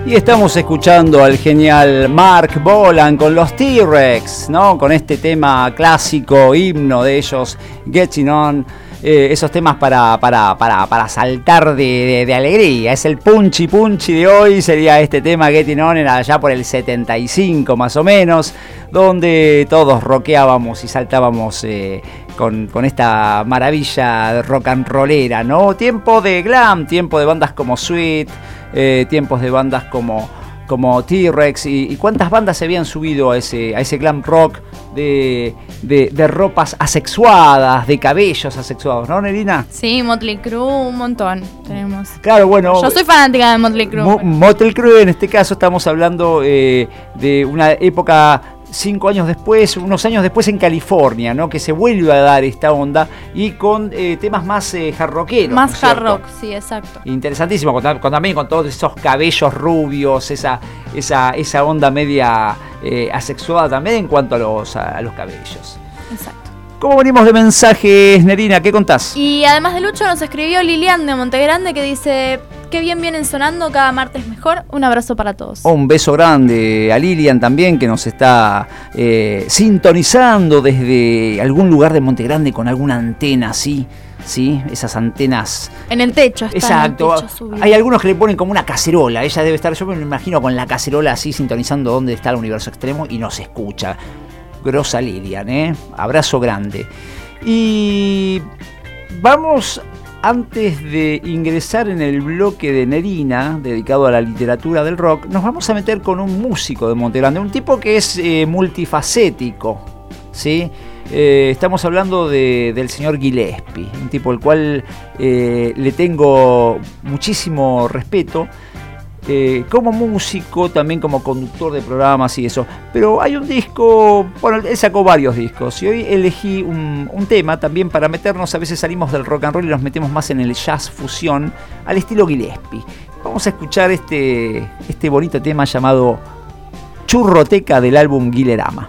Y estamos escuchando al genial Mark Bolan con los T-Rex, ¿no? Con este tema clásico, himno de ellos, Getting On. Esos temas para saltar de alegría. Es el punchy de hoy. Sería este tema Getting On, era allá por el 75 más o menos, donde todos rockeábamos y saltábamos con esta maravilla de rock and rollera, ¿no? Tiempo de glam, tiempo de bandas como Sweet, tiempos de bandas como T-Rex y cuántas bandas se habían subido a ese glam rock de ropas asexuadas, de cabellos asexuados, ¿no, Nerina? Sí, Motley Crue, un montón tenemos. Claro, bueno. Yo soy fanática de Motley Crue. Motley Crue, en este caso estamos hablando de una época 5 años después, unos años después en California, ¿no? Que se vuelve a dar esta onda y con temas más hard rockeros. Más hard rock, sí, exacto. Interesantísimo, también con todos esos cabellos rubios, esa onda media asexuada también en cuanto a los cabellos. Exacto. ¿Cómo venimos de mensajes, Nerina? ¿Qué contás? Y además de Lucho nos escribió Lilian de Montegrande que dice: qué bien vienen sonando, cada martes mejor. Un abrazo para todos. Un beso grande a Lilian también, que nos está sintonizando desde algún lugar de Montegrande con alguna antena así. ¿Sí? Esas antenas en el techo. Exacto. En el techo hay algunos que le ponen como una cacerola. Ella debe estar, yo me imagino con la cacerola así sintonizando dónde está el universo extremo y nos escucha. Grosa Lilian, abrazo grande. Y vamos, antes de ingresar en el bloque de Nerina, dedicado a la literatura del rock, nos vamos a meter con un músico de Montegrande, un tipo que es multifacético, ¿sí? Estamos hablando del señor Gillespie, un tipo al cual le tengo muchísimo respeto. Como músico, también como conductor de programas y eso. Pero hay un disco, bueno, él sacó varios discos y hoy elegí un tema también para meternos. A veces salimos del rock and roll y nos metemos más en el jazz fusión al estilo Gillespie. Vamos a escuchar este bonito tema llamado Churroteca del álbum Guilerama.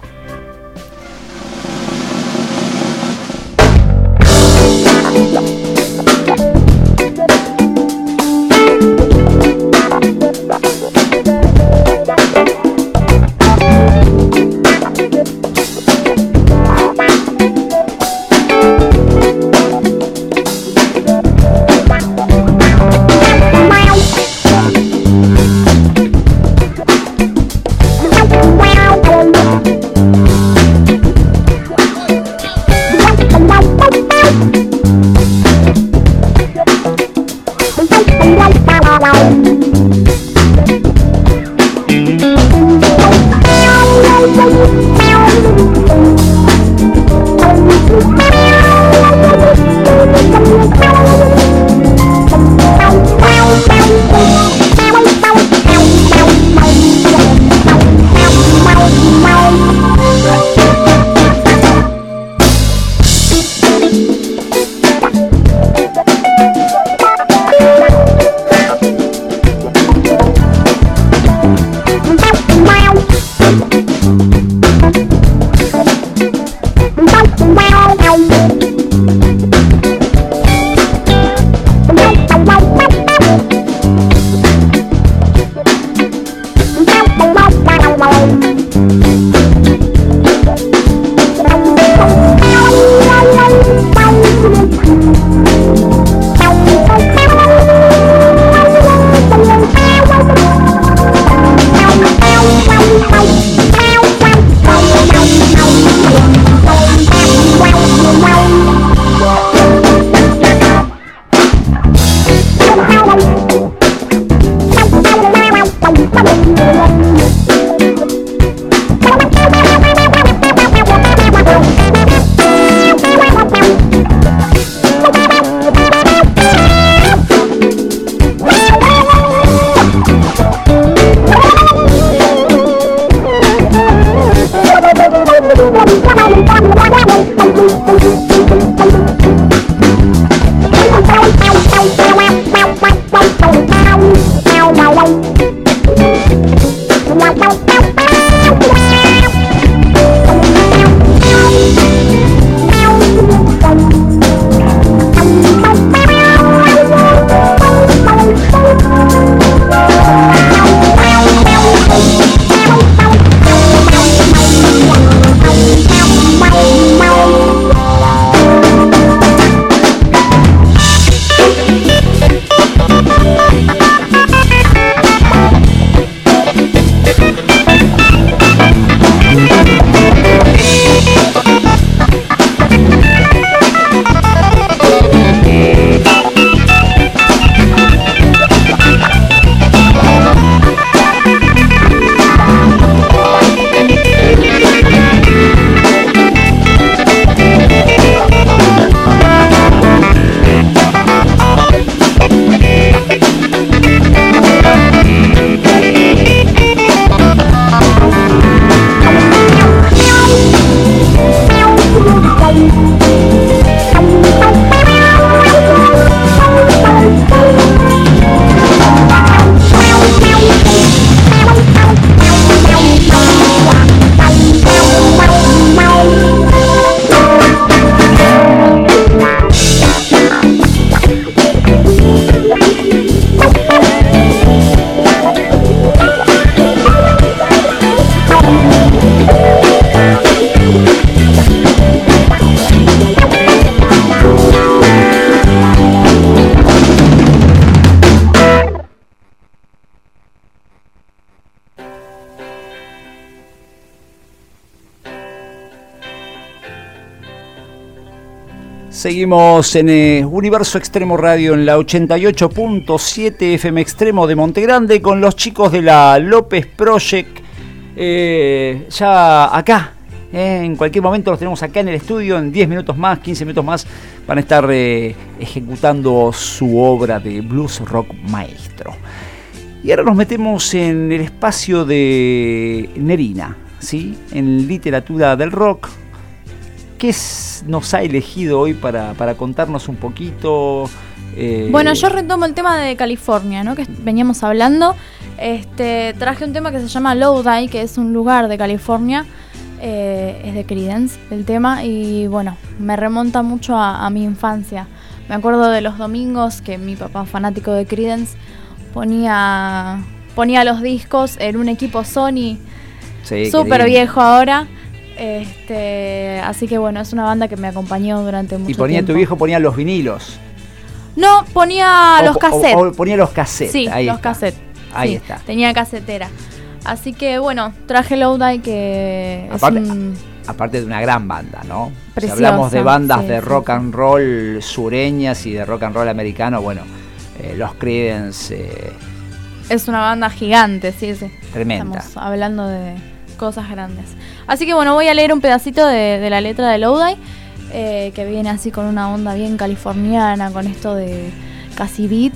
Seguimos en Universo Extremo Radio en la 88.7 FM Extremo de Montegrande con los chicos de la López Project. Ya acá, en cualquier momento los tenemos acá en el estudio. En 10 minutos más, 15 minutos más van a estar ejecutando su obra de blues rock maestro. Y ahora nos metemos en el espacio de Nerina, ¿sí? En literatura del rock. ¿Qué nos ha elegido hoy para contarnos un poquito? Bueno, yo retomo el tema de California, ¿no? Que veníamos hablando. Traje un tema que se llama Lodi, que es un lugar de California. Es de Creedence el tema. Y bueno, me remonta mucho a mi infancia. Me acuerdo de los domingos que mi papá, fanático de Creedence, ponía los discos en un equipo Sony, sí, súper viejo ahora. Así que bueno, es una banda que me acompañó durante mucho tiempo. ¿Y tu viejo ponía los vinilos? No, ponía los cassettes. Ponía los cassettes. Sí, ahí los cassettes. Ahí sí, está. Tenía casetera. Así que bueno, traje Lodi, que aparte de una gran banda, ¿no? Preciosa, si hablamos de bandas sí, de rock and roll sureñas y de rock and roll americano, bueno, los Creedence... es una banda gigante, sí. Tremenda. Estamos hablando de cosas grandes. Así que bueno, voy a leer un pedacito de la letra de Lodi, que viene así con una onda bien californiana, con esto de casi beat.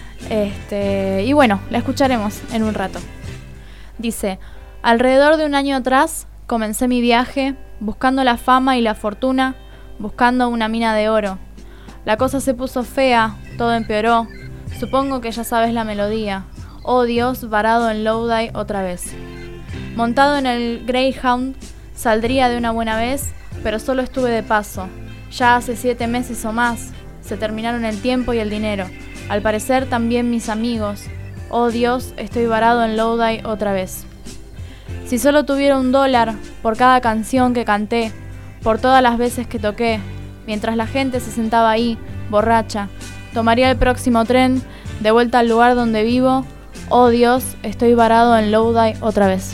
Y bueno, la escucharemos en un rato. Dice: alrededor de un año atrás comencé mi viaje, buscando la fama y la fortuna, buscando una mina de oro. La cosa se puso fea, todo empeoró. Supongo que ya sabes la melodía. Oh Dios, varado en Lodi otra vez. Montado en el Greyhound, saldría de una buena vez, pero solo estuve de paso. Ya hace 7 meses o más, se terminaron el tiempo y el dinero. Al parecer también mis amigos. Oh Dios, estoy varado en Lodi otra vez. Si solo tuviera $1 por cada canción que canté, por todas las veces que toqué, mientras la gente se sentaba ahí, borracha, tomaría el próximo tren, de vuelta al lugar donde vivo. Oh Dios, estoy varado en Lodi otra vez.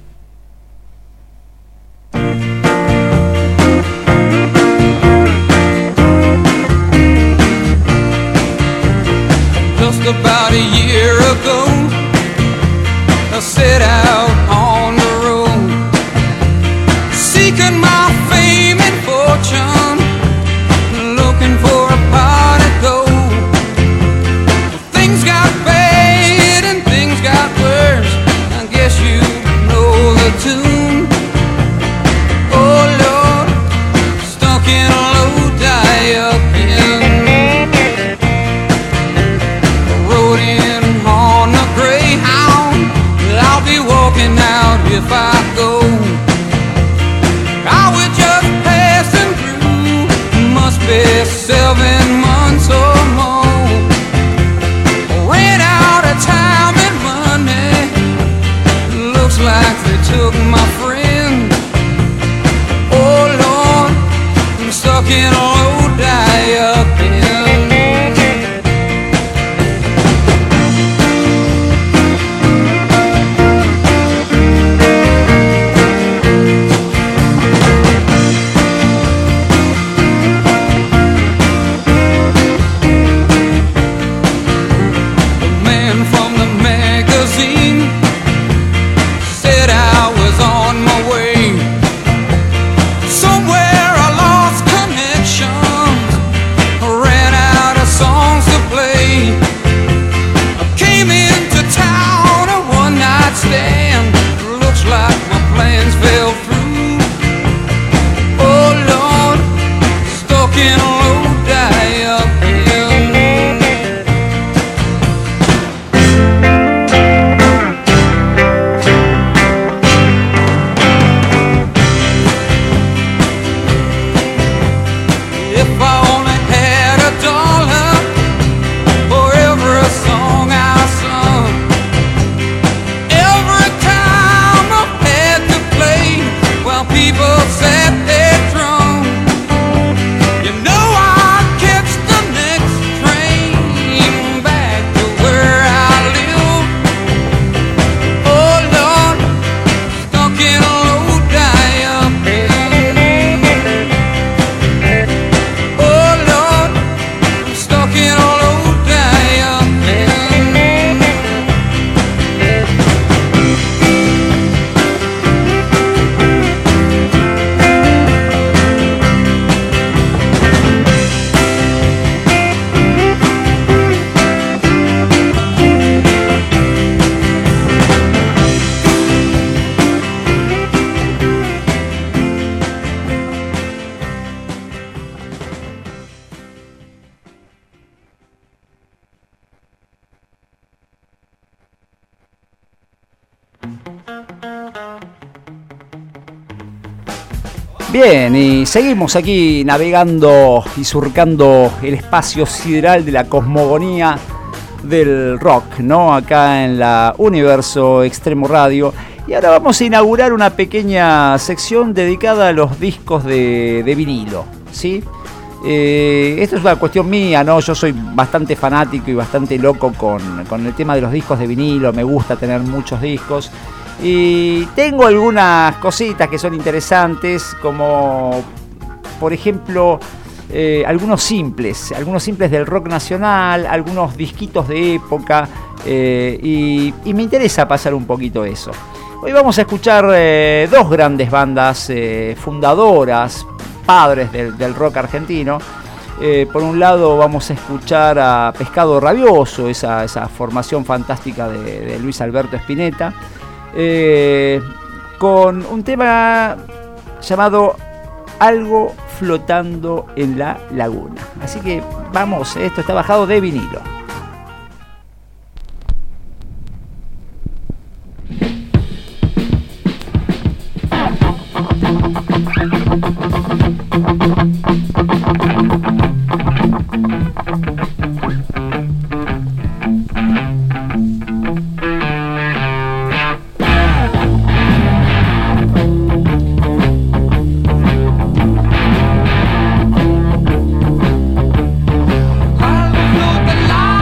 Just about a year ago, I set out on the road, seeking my fame and fortune, looking for a pot of gold. Things got bad and things got worse, I guess you know the tune. Oh Lord, stuck in a Lodi again. Rode in on a Greyhound, I'll be walking out if I go. I was just passing through, must be 7 months or more. Ran out of time and money, looks like they took my friend. Oh Lord, I'm stuck in a Lodi again. Somewhere I lost connection. Bien, y seguimos aquí navegando y surcando el espacio sideral de la cosmogonía del rock, ¿no? Acá en la Universo Extremo Radio. Y ahora vamos a inaugurar una pequeña sección dedicada a los discos de vinilo, ¿sí? Esto es una cuestión mía, ¿no? Yo soy bastante fanático y bastante loco con el tema de los discos de vinilo. Me gusta tener muchos discos. Y tengo algunas cositas que son interesantes, como por ejemplo algunos simples del rock nacional, algunos disquitos de época, y me interesa pasar un poquito eso. Hoy vamos a escuchar dos grandes bandas fundadoras, padres del rock argentino. Por un lado vamos a escuchar a Pescado Rabioso, esa formación fantástica de Luis Alberto Spinetta, con un tema llamado Algo flotando en la laguna. Así que vamos, esto está bajado de vinilo. Algo flota en la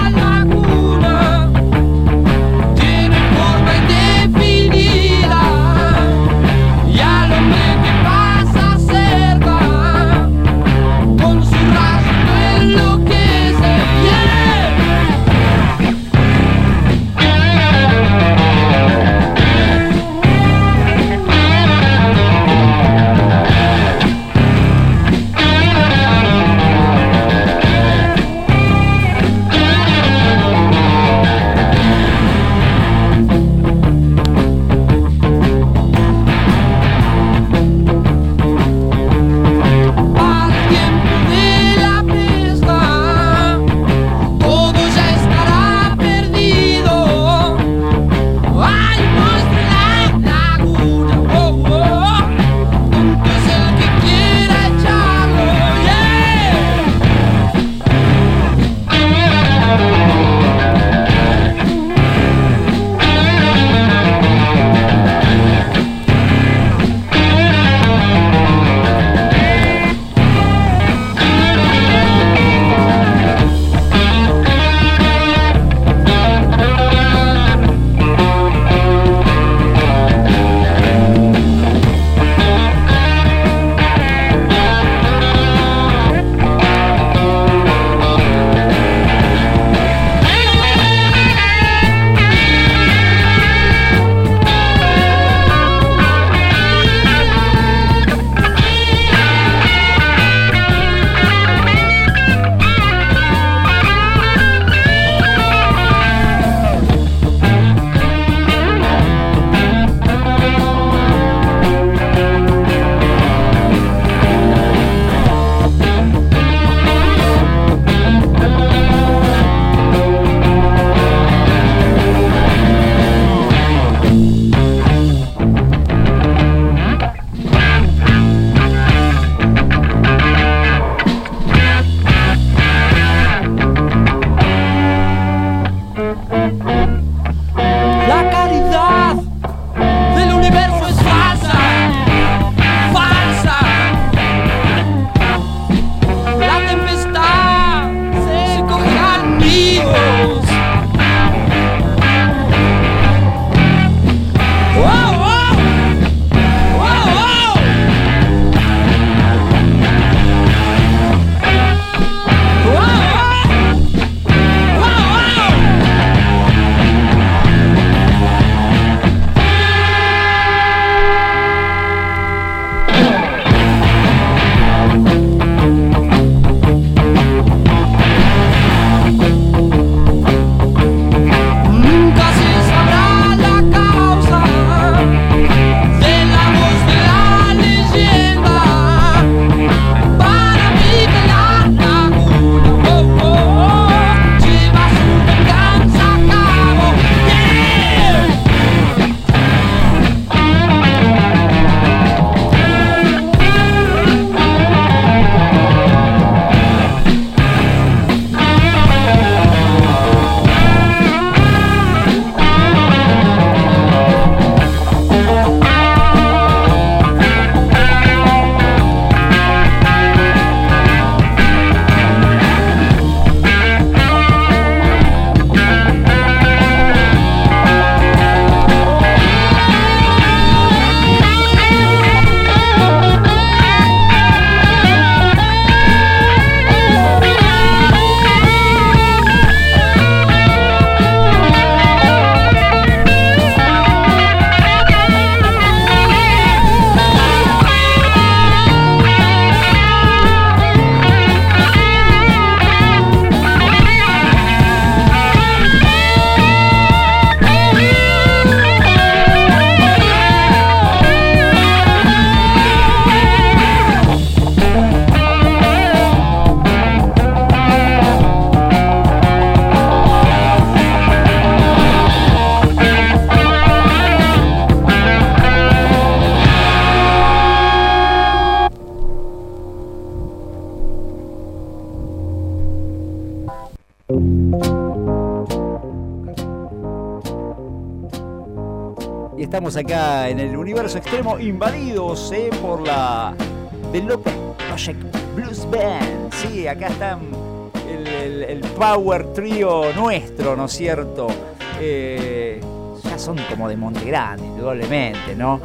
Y estamos acá en el universo extremo, invadidos por la The López Project Blues Band. Sí, acá están el power trío nuestro, ¿no es cierto? Ya son como de Monte Grande, indudablemente, ¿no?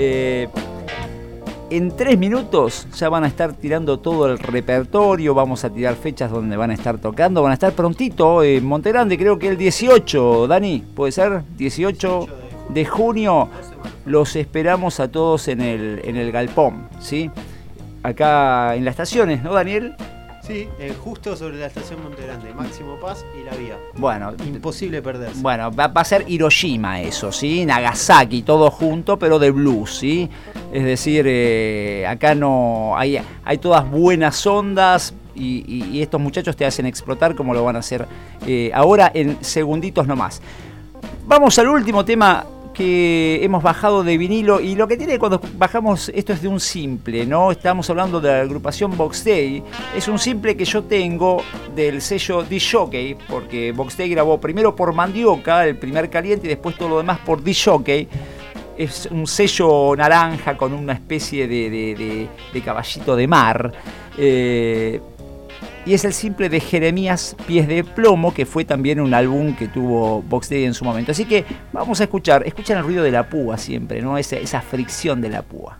En 3 minutos ya van a estar tirando todo el repertorio, vamos a tirar fechas donde van a estar tocando, van a estar prontito en Monte Grande, creo que el 18, Dani, ¿puede ser? 18 de junio, los esperamos a todos en el galpón, ¿sí? Acá en las estaciones, ¿no, Daniel? Sí, justo sobre la estación Monte Grande, Máximo Paz y La Vía. Bueno, imposible perderse. Bueno, va a ser Hiroshima eso, ¿sí? Nagasaki, todo junto, pero de blues, ¿sí? Es decir, acá no hay todas buenas ondas y estos muchachos te hacen explotar como lo van a hacer ahora en segunditos nomás. Vamos al último tema que hemos bajado de vinilo, y lo que tiene cuando bajamos esto es de un simple, ¿no? Estamos hablando de la agrupación Box Day. Es un simple que yo tengo del sello D-Jockey, porque Box Day grabó primero por Mandioca, el primer caliente, y después todo lo demás por D-Jockey. Es un sello naranja con una especie de caballito de mar. Y es el simple de Jeremías Pies de Plomo, que fue también un álbum que tuvo Box Day en su momento. Así que vamos a escuchan el ruido de la púa siempre, ¿no? Esa fricción de la púa.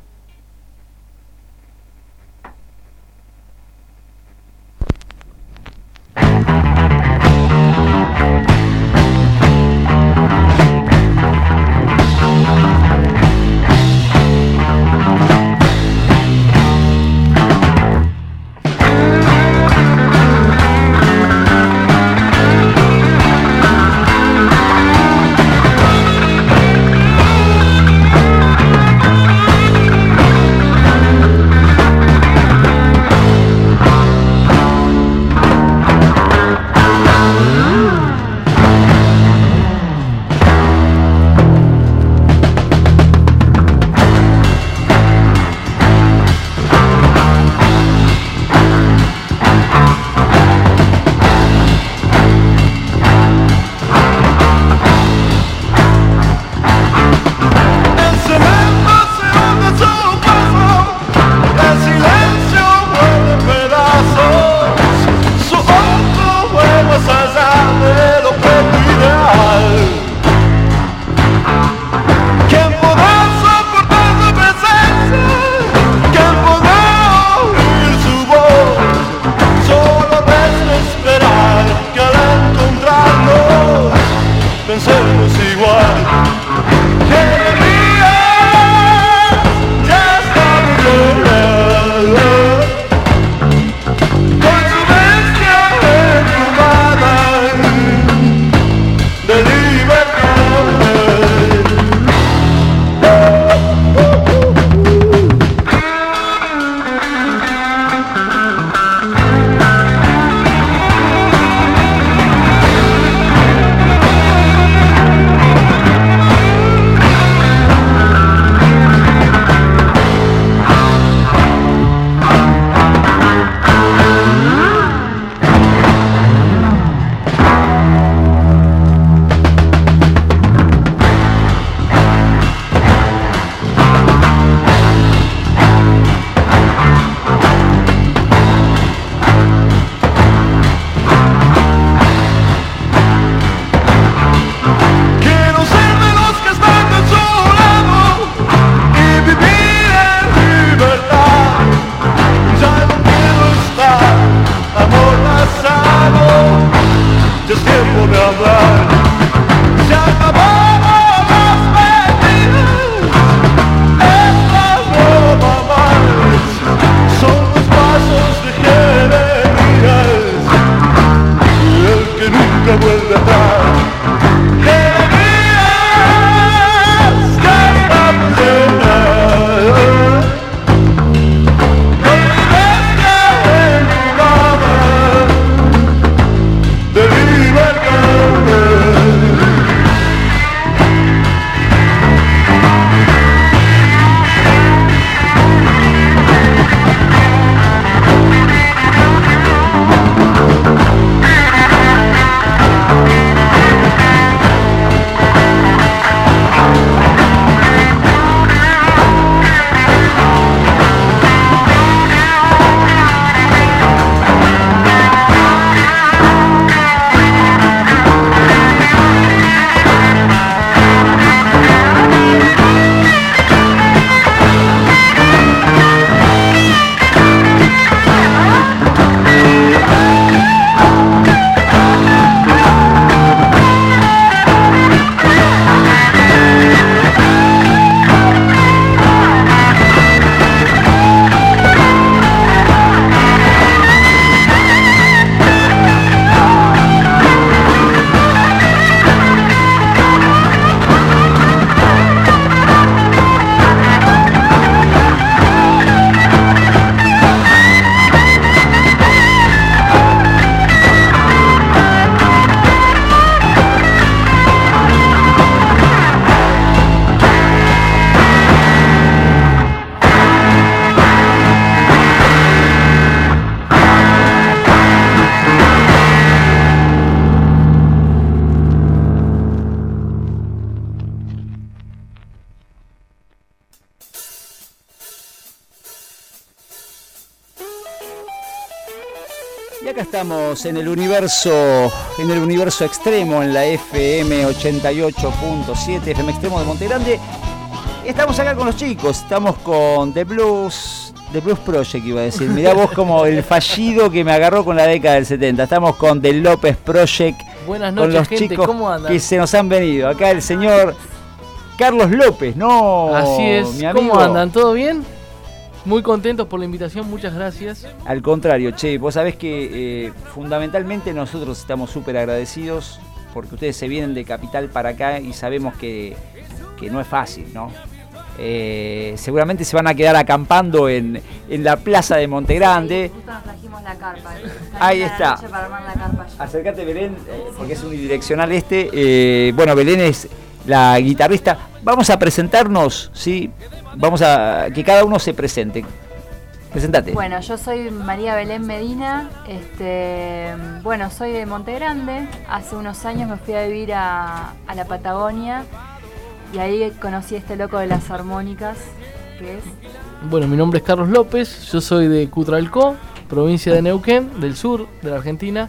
Y acá estamos en el universo extremo, en la FM 88.7, FM Extremo de Monte Grande. Estamos acá con los chicos, estamos con The Blues Project, iba a decir. Mirá vos como el fallido que me agarró con la década del 70. Estamos con The López Project. Buenas noches, con los gente, chicos ¿cómo andan? Que se nos han venido. Acá el señor Carlos López, ¿no? Así es, mi amigo. ¿Cómo andan? ¿Todo bien? Muy contentos por la invitación, muchas gracias. Al contrario, che, vos sabés que fundamentalmente nosotros estamos súper agradecidos porque ustedes se vienen de Capital para acá y sabemos que no es fácil, ¿no? Seguramente se van a quedar acampando en la plaza de Monte Grande. Sí, justo nos trajimos la carpa. Ahí está. Para armar la carpa allá. Acércate, Belén, porque es unidireccional este. Bueno, Belén es la guitarrista. Vamos a presentarnos, ¿sí? Vamos a que cada uno se presente. Presentate. Bueno, yo soy María Belén Medina. Bueno, soy de Monte Grande. Hace unos años me fui a vivir a la Patagonia y ahí conocí a este loco de las armónicas, que es... Bueno, mi nombre es Carlos López, yo soy de Cutralcó, provincia de Neuquén, del sur de la Argentina.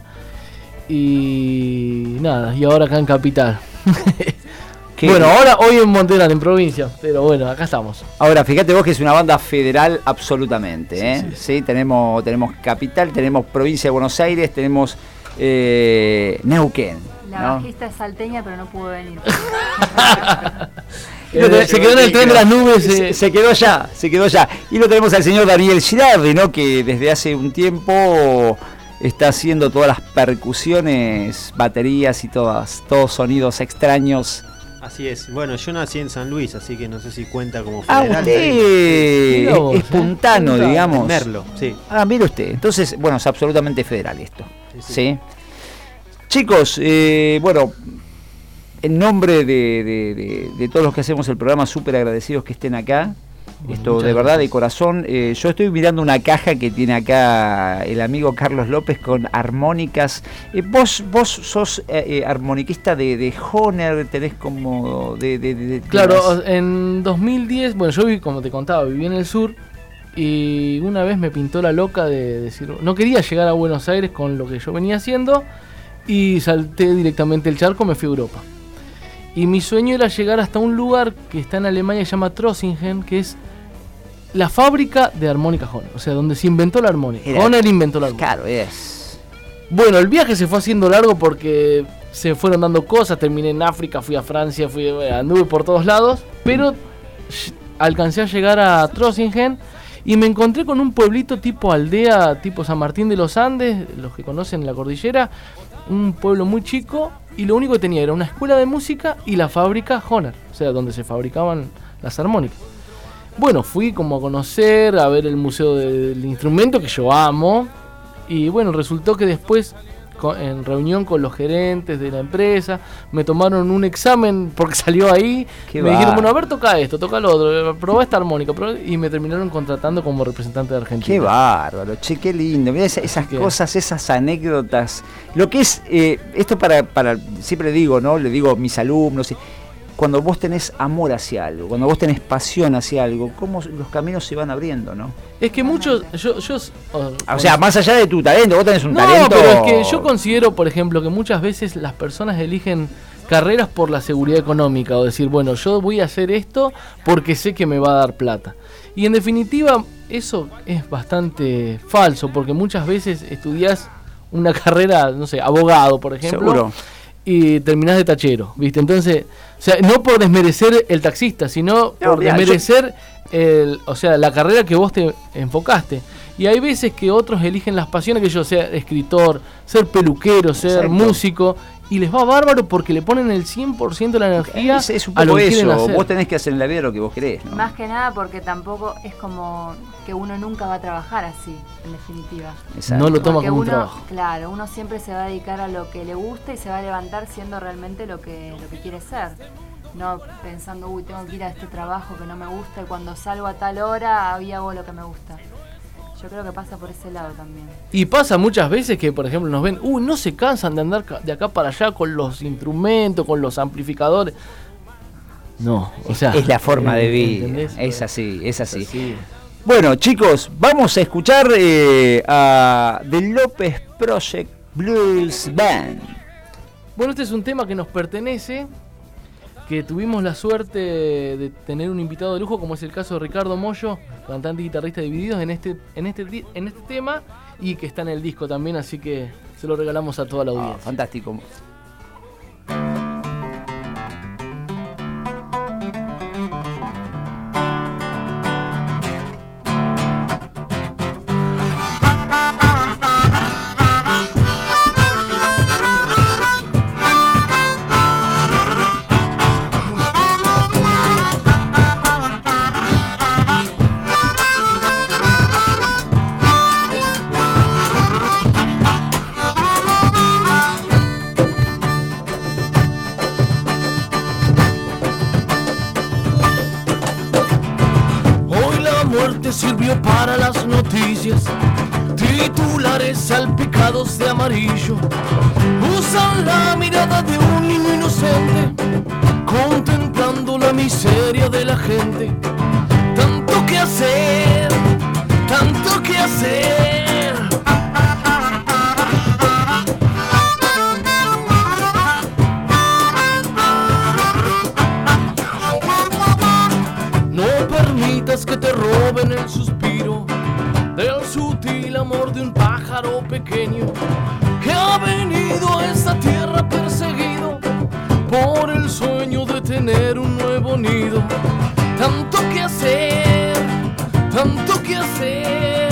Y nada, y ahora acá en Capital. Bueno, ahora hoy en Monte Grande, en provincia, pero bueno, acá estamos. Ahora, fíjate vos que es una banda federal absolutamente, ¿eh? Sí, tenemos Capital, tenemos provincia de Buenos Aires, tenemos Neuquén. La bajista es salteña, pero no pudo venir. Se quedó en el tren de las nubes. Se quedó ya. Y lo tenemos al señor Daniel Girardi, ¿no? Que desde hace un tiempo está haciendo todas las percusiones, baterías y todos sonidos extraños. Así es. Bueno, yo nací en San Luis, así que no sé si cuenta como federal. Usted es puntano, digamos. Merlo, sí. Mire usted. Entonces, bueno, es absolutamente federal esto. ¿Sí? Chicos, bueno, en nombre de todos los que hacemos el programa, súper agradecidos que estén acá. Esto de verdad, de corazón. Yo estoy mirando una caja que tiene acá el amigo Carlos López con armónicas. Vos sos armoniquista de Hohner, tenés como Claro, en 2010, bueno, yo como te contaba, viví en el sur y una vez me pintó la loca de decir, no quería llegar a Buenos Aires con lo que yo venía haciendo y salté directamente el charco, me fui a Europa. Y mi sueño era llegar hasta un lugar que está en Alemania que se llama Trossingen, que es la fábrica de armónica Hohner, o sea, donde se inventó la armónica. Hohner inventó la armónica. Claro, es. Bueno, el viaje se fue haciendo largo porque se fueron dando cosas, terminé en África, fui a Francia, anduve por todos lados, pero alcancé a llegar a Trossingen y me encontré con un pueblito tipo aldea, tipo San Martín de los Andes, los que conocen la cordillera, un pueblo muy chico, y lo único que tenía era una escuela de música y la fábrica Hohner, o sea, donde se fabricaban las armónicas. Bueno, fui como a conocer, a ver el museo del instrumento que yo amo, y bueno, resultó que después, en reunión con los gerentes de la empresa, me tomaron un examen porque salió ahí, dijeron, bueno, a ver, toca esto, toca lo otro, probá esta armónica, y me terminaron contratando como representante de Argentina. Qué bárbaro, che, qué lindo, mirá esas cosas, esas anécdotas, lo que es, esto para siempre digo, ¿no? Le digo a mis alumnos, cuando vos tenés amor hacia algo, cuando vos tenés pasión hacia algo, cómo los caminos se van abriendo, ¿no? Es que muchos, o sea, más allá de tu talento, vos tenés un talento. No, pero es que yo considero, por ejemplo, que muchas veces las personas eligen carreras por la seguridad económica, o decir, bueno, yo voy a hacer esto porque sé que me va a dar plata. Y en definitiva, eso es bastante falso, porque muchas veces estudiás una carrera, no sé, abogado, por ejemplo. Seguro. Y terminás de tachero, ¿viste? Entonces, o sea, no por desmerecer el taxista, sino por desmerecer la carrera que vos te enfocaste. Y hay veces que otros eligen las pasiones, que yo sea escritor, ser peluquero, ser músico, y les va bárbaro porque le ponen el 100% de la energía es un poco a lo que quieren eso. hacer. Vos tenés que hacer en la vida lo que vos querés, ¿no? Más que nada porque tampoco es como que uno nunca va a trabajar así, en definitiva. Exacto. No lo toma como un trabajo. Claro, uno siempre se va a dedicar a lo que le gusta y se va a levantar siendo realmente lo que quiere ser. No pensando, tengo que ir a este trabajo que no me gusta y cuando salgo a tal hora hago lo que me gusta. Yo creo que pasa por ese lado también. Y pasa muchas veces que, por ejemplo, nos ven, no se cansan de andar de acá para allá con los instrumentos, con los amplificadores. No, o sea... Es la forma de vida, ¿entendés? es así. Bueno, chicos, vamos a escuchar a The López Project Blues Band. Bueno, este es un tema que nos pertenece, que tuvimos la suerte de tener un invitado de lujo, como es el caso de Ricardo Mollo, cantante y guitarrista de Divididos, en este tema, y que está en el disco también, así que se lo regalamos a toda la audiencia. Fantástico. Sirvió para las noticias, titulares salpicados de amarillo. Usan la mirada de un niño inocente, contemplando la miseria de la gente. Tanto que hacer, tanto que hacer. Que te roben el suspiro del sutil amor de un pájaro pequeño que ha venido a esta tierra perseguido por el sueño de tener un nuevo nido. Tanto que hacer, tanto que hacer.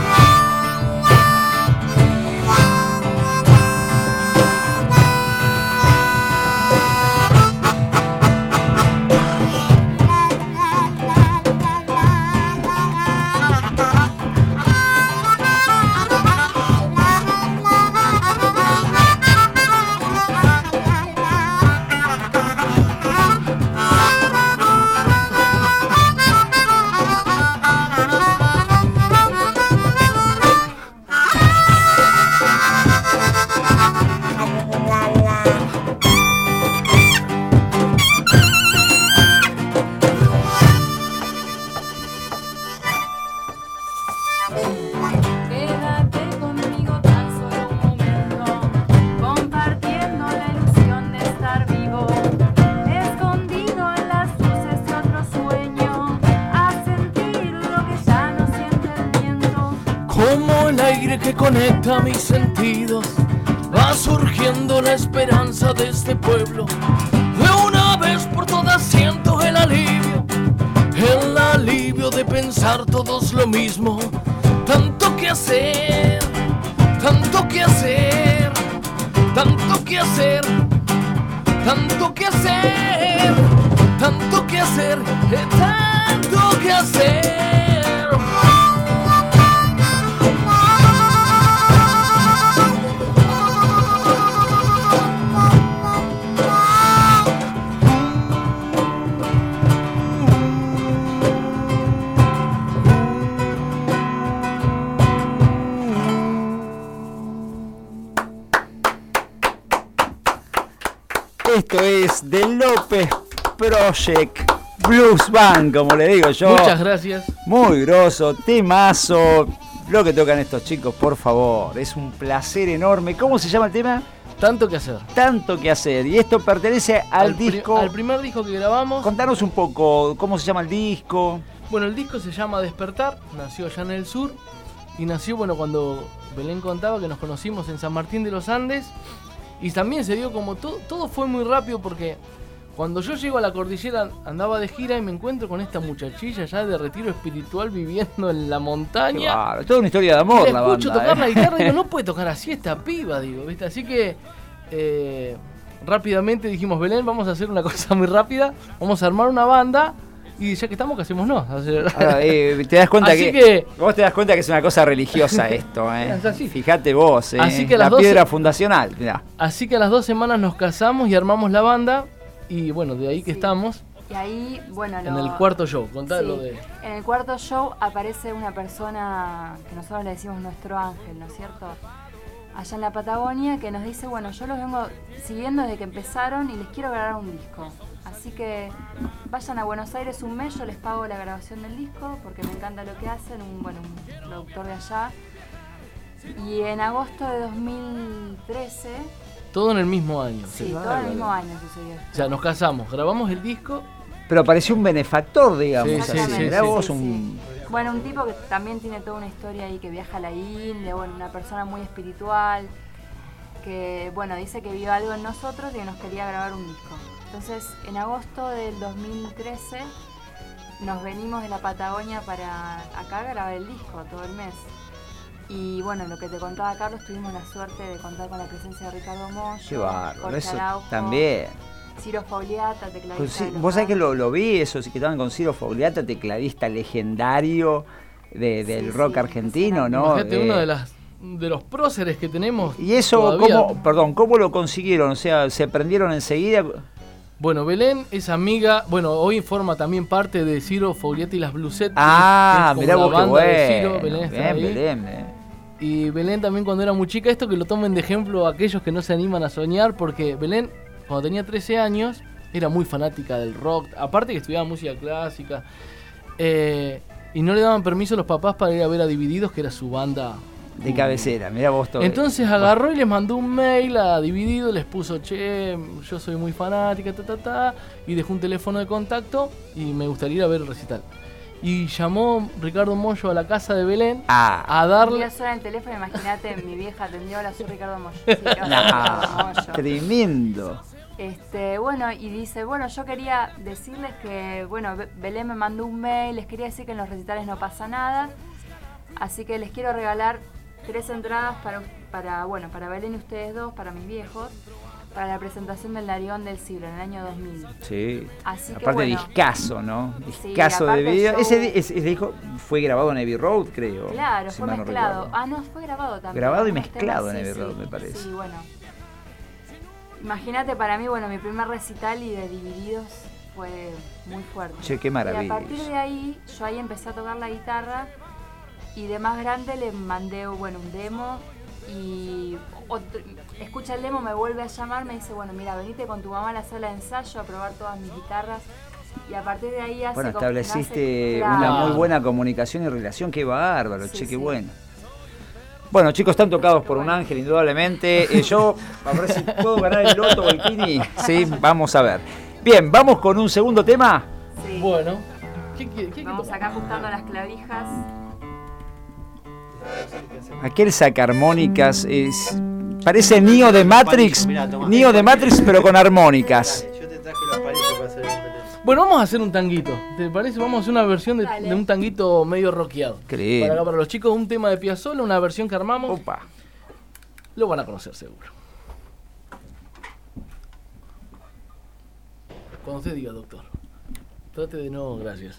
Que conecta mis sentidos, va surgiendo la esperanza de este pueblo. De una vez por todas siento el alivio de pensar todos lo mismo. Tanto que hacer, tanto que hacer, tanto que hacer, tanto que hacer, tanto que hacer, tanto que hacer. Esto es The López Project Blues Band, como le digo yo. Muchas gracias. Muy grosso, temazo. Lo que tocan estos chicos, por favor. Es un placer enorme. ¿Cómo se llama el tema? Tanto que hacer. Tanto que hacer. Y esto pertenece al disco. Al primer disco que grabamos. Contanos un poco cómo se llama el disco. Bueno, el disco se llama Despertar. Nació allá en el sur. Y nació, bueno, cuando Belén contaba que nos conocimos en San Martín de los Andes. Y también se dio como todo fue muy rápido porque cuando yo llego a la cordillera andaba de gira y me encuentro con esta muchachilla ya de retiro espiritual viviendo en la montaña. Claro, toda una historia de amor la banda. Escucho tocar la guitarra y digo, no puede tocar así esta piba, digo, ¿viste? Así que rápidamente dijimos, Belén, vamos a hacer una cosa muy rápida, vamos a armar una banda. Y ya que estamos, ¿qué hacemos? No. Te das cuenta vos te das cuenta que es una cosa religiosa esto, Fíjate vos, así que la piedra fundacional. Mirá. Así que a las 2 semanas nos casamos y armamos la banda. Y bueno, de ahí que estamos. Y ahí, bueno, en el cuarto show, contalo de. En el cuarto show aparece una persona que nosotros le decimos nuestro ángel, ¿no es cierto? Allá en la Patagonia, que nos dice, bueno, yo los vengo siguiendo desde que empezaron y les quiero grabar un disco. Así que vayan a Buenos Aires un mes, yo les pago la grabación del disco porque me encanta lo que hacen, un productor de allá. Y en agosto de 2013... Todo en el mismo año. Sí, todo en el mismo año sucedió. O sea, nos casamos, grabamos el disco. Pero pareció un benefactor, digamos. Sí, así. sí, Era sí, vos sí. un... Bueno, un tipo que también tiene toda una historia ahí, que viaja a la India, bueno, una persona muy espiritual, que, bueno, dice que vio algo en nosotros y que nos quería grabar un disco. Entonces, en agosto del 2013, nos venimos de la Patagonia para acá a grabar el disco todo el mes. Y bueno, lo que te contaba Carlos, tuvimos la suerte de contar con la presencia de Ricardo Mollo, Qué bárbaro, Jorge eso Araujo, también. Ciro Fauliata, tecladista. Pues sí, de los vos sabés que Ramones. lo vi, eso, sí, que estaban con Ciro Fauliata, tecladista legendario del rock argentino, ¿no? Imagínate, uno de los próceres que tenemos. Y eso, todavía. ¿cómo lo consiguieron? O sea, ¿se prendieron enseguida? Bueno, Belén es amiga, bueno, hoy forma también parte de Ciro Fauliata y las Bluesettes. Ah, mirá vos qué bueno. Ciro, Belén está ahí. Belén. Y Belén también cuando era muy chica, esto que lo tomen de ejemplo a aquellos que no se animan a soñar, porque Belén, cuando tenía 13 años, era muy fanática del rock, aparte que estudiaba música clásica, y no le daban permiso a los papás para ir a ver a Divididos, que era su banda de cabecera, mirá vos todo. Entonces agarró y les mandó un mail a Divididos, les puso, che, yo soy muy fanática, y dejó un teléfono de contacto y me gustaría ir a ver el recital. Y llamó Ricardo Mollo a la casa de Belén a darle... Yo suena el teléfono, imagínate, mi vieja atendió, hola, soy Ricardo Mollo. Sí, Ricardo Mollo. Tremendo. Bueno, y dice, bueno, yo quería decirles que, bueno, Belén me mandó un mail, les quería decir que en los recitales no pasa nada, así que les quiero regalar 3 entradas para Belén y ustedes dos, para mis viejos, para la presentación del Narigón del Siglo en el año 2000. Sí. Así que, aparte bueno, discazo, ¿no? Sí, Discazo de aparte video. show- Ese disco fue grabado en Abbey Road, creo. Claro, si fue mal no mezclado. recuerdo. No, fue grabado también. Grabado y Algunos mezclado temas, en sí, Abbey Road, sí. me parece. Sí, bueno. Imagínate para mí, bueno, mi primer recital y de Divididos fue muy fuerte. Che, qué maravilla. Y a partir de ahí, yo ahí empecé a tocar la guitarra y de más grande le mandé, bueno, un demo y escucha el demo, me vuelve a llamar, me dice, bueno, mira, venite con tu mamá a la sala de ensayo a probar todas mis guitarras. Y a partir de ahí Bueno, estableciste una claro. muy buena comunicación y relación, qué bárbaro, Sí, che, qué sí. bueno. Bueno, chicos, están tocados por un ángel, indudablemente. Yo, a ver si puedo ganar el loto o el kini. Sí, vamos a ver. Bien, vamos con un segundo tema. Sí. Bueno, Vamos acá ajustando las clavijas. Aquel sacarmónicas parece Neo de Matrix, Neo de Matrix pero con armónicas. Yo te traje los palitos para hacer el... Bueno, vamos a hacer un tanguito. ¿Te parece? Vamos a hacer una versión de un tanguito medio rockeado. Creo. Para los chicos, un tema de Piazzolla, una versión que armamos. Opa. Lo van a conocer seguro. Cuando usted diga, doctor. Trate de no, gracias.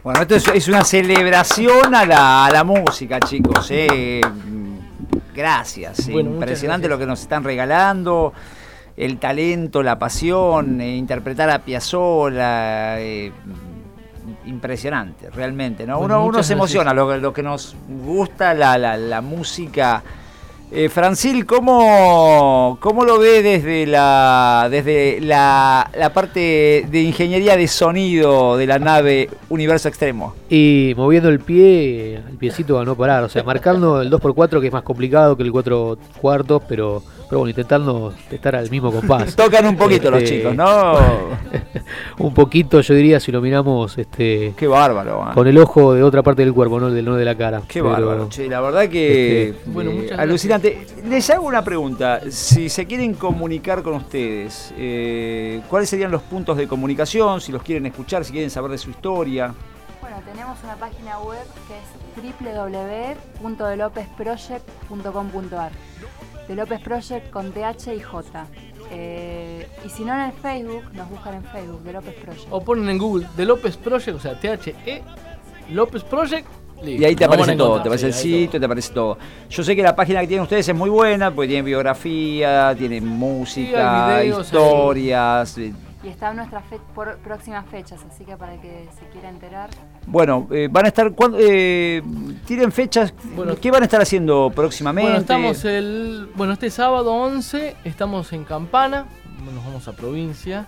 Bueno, esto es una celebración a la música, chicos. Gracias. Bueno, impresionante gracias. lo que nos están regalando. El talento, la pasión, interpretar a Piazzolla. Impresionante, realmente, ¿no? Bueno, uno se gracias. emociona, lo que nos gusta la música. Francil, ¿cómo lo ve desde la parte de ingeniería de sonido de la nave Universo Extremo? Y moviendo el piecito a no parar, o sea, marcando el 2x4 que es más complicado que el 4/4, pero bueno, intentando estar al mismo compás. Tocan un poquito los chicos, ¿no? Un poquito, yo diría, si lo miramos qué bárbaro, con el ojo de otra parte del cuerpo, no de la cara. Qué bárbaro, che, la verdad que bueno, muchas alucinante. Les hago una pregunta, si se quieren comunicar con ustedes, ¿cuáles serían los puntos de comunicación? Si los quieren escuchar, si quieren saber de su historia. Bueno, tenemos una página web que es www.delopezproject.com.ar. De López Project con TH y J. Y si no en el Facebook, nos buscan en Facebook, de López Project. O ponen en Google de López Project, o sea, THE, López Project. Listo. Y ahí te Nos van aparece a todo, encontrar, te aparece el sí, ahí sitio, te aparece todo. Yo sé que la página que tienen ustedes es muy buena, porque tiene biografía, tiene música, hay videos, historias. Y está en nuestras próximas fechas, así que para el que se quiera enterar. Bueno, van a estar, tienen fechas, Bueno, ¿qué van a estar haciendo próximamente? Bueno, estamos este sábado 11, estamos en Campana, nos vamos a provincia.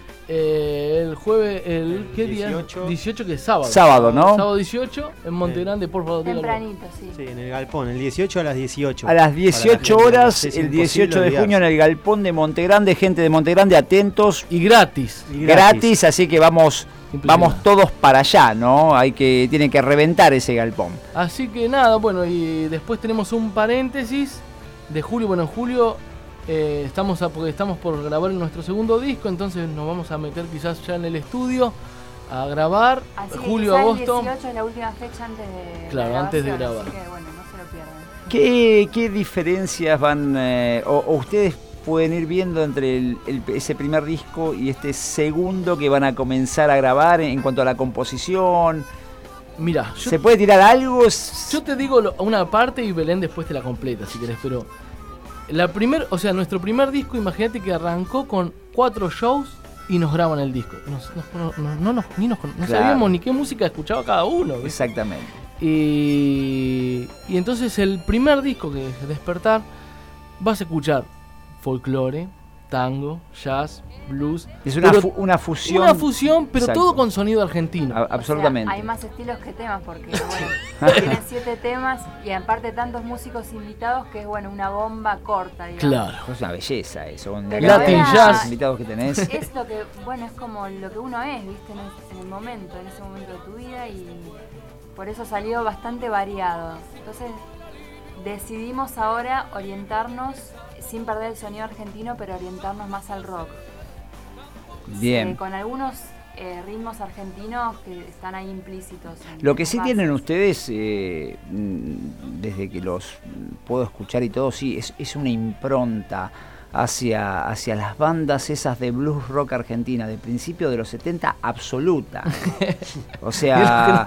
El jueves, ¿qué 18. día? 18, que es sábado. Sábado, ¿no? Sábado 18 en Monte Grande, por favor. dígalo. Tempranito, sí. Sí, en el galpón, el 18 a las 18. A las 18 horas, Es el 18 de imposible junio en el galpón de Montegrande, gente de Montegrande, atentos. Y gratis. Gratis, así que vamos todos para allá, ¿no? Tienen que reventar ese galpón. Así que nada, bueno, y después tenemos un paréntesis de julio. Bueno, en julio porque estamos por grabar nuestro segundo disco, entonces nos vamos a meter quizás ya en el estudio a grabar. Así que Julio, quizá agosto. el 18 es la última fecha antes de Claro, la antes de grabación, grabar. Así que bueno, no se lo pierdan. ¿Qué diferencias van o ustedes pueden ir viendo entre ese primer disco y este segundo que van a comenzar a grabar en cuanto a la composición? Mira, ¿se puede tirar algo? Yo te digo una parte y Belén después te la completa si querés, pero nuestro primer disco, imagínate que arrancó con 4 shows y nos graban el disco. No sabíamos ni qué música escuchaba cada uno, ¿ves? Exactamente. Y entonces el primer disco, que es Despertar, vas a escuchar folclore, tango, jazz, blues. Es una fusión. Una fusión, pero Exacto. todo con sonido argentino. Absolutamente. O sea, hay más estilos que temas porque, bueno, tienen 7 temas y aparte tantos músicos invitados que es, bueno, una bomba corta, digamos. Claro. Es una belleza eso. Pero Latin ahora jazz. Invitados que tenés. Es lo que, bueno, es como lo que uno es, ¿viste? En ese momento de tu vida y por eso salió bastante variado. Entonces decidimos ahora orientarnos, sin perder el sonido argentino, pero orientarnos más al rock. Bien. Con algunos ritmos argentinos que están ahí implícitos. Lo que sí bases. tienen ustedes, desde que los puedo escuchar y todo, sí, es una impronta hacia las bandas esas de blues rock argentina de principio de los 70 absoluta. O sea,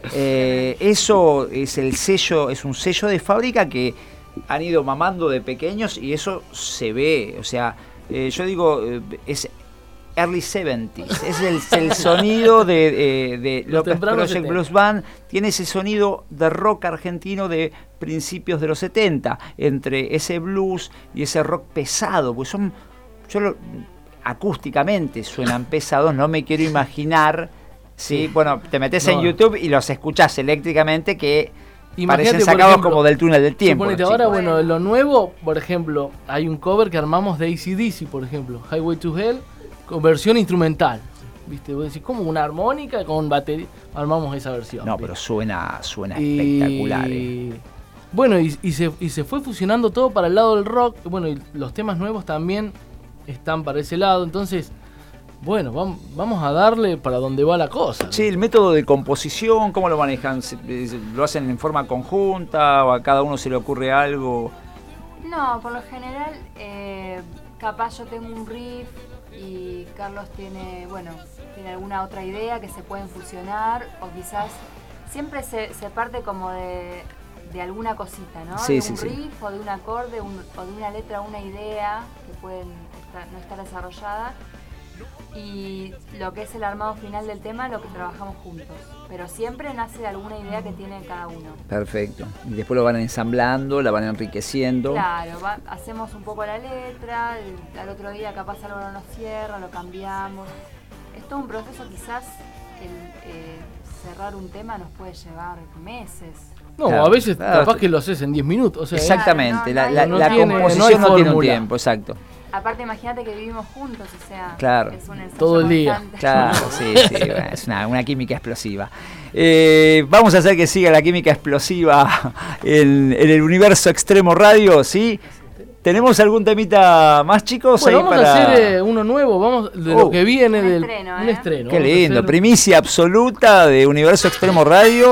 eso es el sello, es un sello de fábrica que han ido mamando de pequeños y eso se ve. O sea, yo digo, es early 70s, es el sonido de López Project 70. Blues Band, tiene ese sonido de rock argentino de principios de los 70, entre ese blues y ese rock pesado, pues acústicamente suenan pesados, no me quiero imaginar, ¿sí? Bueno, te metes en YouTube y los escuchás eléctricamente que parecen sacados como del túnel del tiempo. Suponete ahora, bueno, lo nuevo, por ejemplo, hay un cover que armamos de AC/DC, por ejemplo, Highway to Hell, con versión instrumental. ¿Viste? Vos decís, como una armónica con batería. Armamos esa versión. No, ¿viste? pero suena espectacular. Bueno, y se fue fusionando todo para el lado del rock. Bueno, y los temas nuevos también están para ese lado. Entonces, bueno, vamos a darle para donde va la cosa, ¿no? Sí, el método de composición, ¿cómo lo manejan? ¿Lo hacen en forma conjunta o a cada uno se le ocurre algo? No, por lo general, capaz yo tengo un riff y Carlos tiene alguna otra idea que se pueden fusionar, o quizás siempre se parte como de alguna cosita, ¿no? Sí, de un sí, riff o de un acorde o de una letra, una idea que pueden no estar desarrollada. Y lo que es el armado final del tema, lo que trabajamos juntos. Pero siempre nace de alguna idea que tiene cada uno. Perfecto. Y después lo van ensamblando, la van enriqueciendo. Claro, hacemos un poco la letra, al otro día capaz algo no nos cierra, lo cambiamos. Es todo un proceso, quizás cerrar un tema nos puede llevar meses. No, claro, a veces capaz que lo haces en 10 minutos. O sea, exactamente, claro, la composición no tiene un tiempo, exacto. Aparte, imagínate que vivimos juntos, o sea, claro, es un ensayo todo el día. constante. Claro, sí, bueno, es una química explosiva. Vamos a hacer que siga la química explosiva en el Universo Extremo Radio, ¿sí? ¿Tenemos algún temita más, chicos? Bueno, ahí vamos a hacer uno nuevo, vamos de lo que viene del un estreno. Qué lindo, primicia absoluta de Universo Extremo Radio.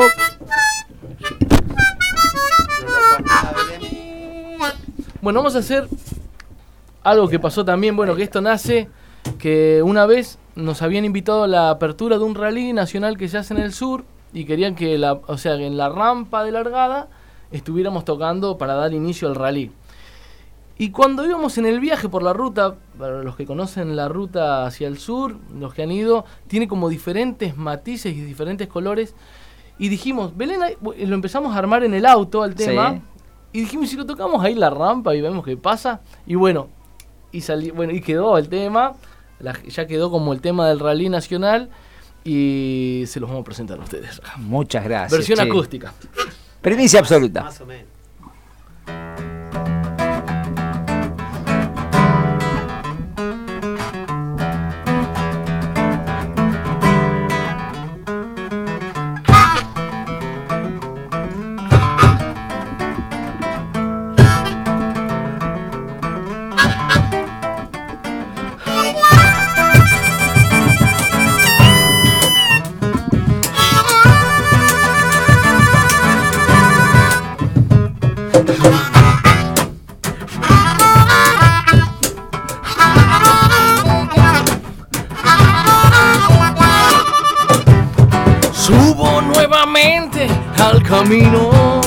Bueno, vamos a hacer algo que pasó también, que esto nace, que una vez nos habían invitado a la apertura de un rally nacional que se hace en el sur y querían que en la rampa de largada estuviéramos tocando para dar inicio al rally. Y cuando íbamos en el viaje por la ruta, para los que conocen la ruta hacia el sur, los que han ido, tiene como diferentes matices y diferentes colores. Y dijimos, Belén, lo empezamos a armar en el auto al tema. Sí. Y dijimos, si lo tocamos ahí la rampa y vemos qué pasa. Y y quedó el tema. Ya quedó como el tema del rally nacional. Y se los vamos a presentar a ustedes. Muchas gracias. Versión acústica. Primicia absoluta. Más o menos. Subo nuevamente al camino,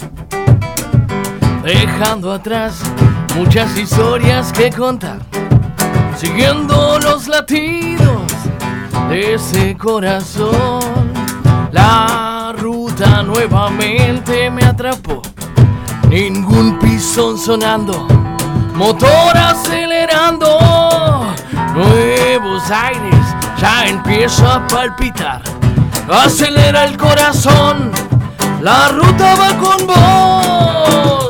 dejando atrás muchas historias que contar, siguiendo los latidos de ese corazón. La ruta nuevamente me atrapó, ningún pisón sonando, motor acelerando, nuevos aires, ya empiezo a palpitar. Acelera el corazón, la ruta va con vos.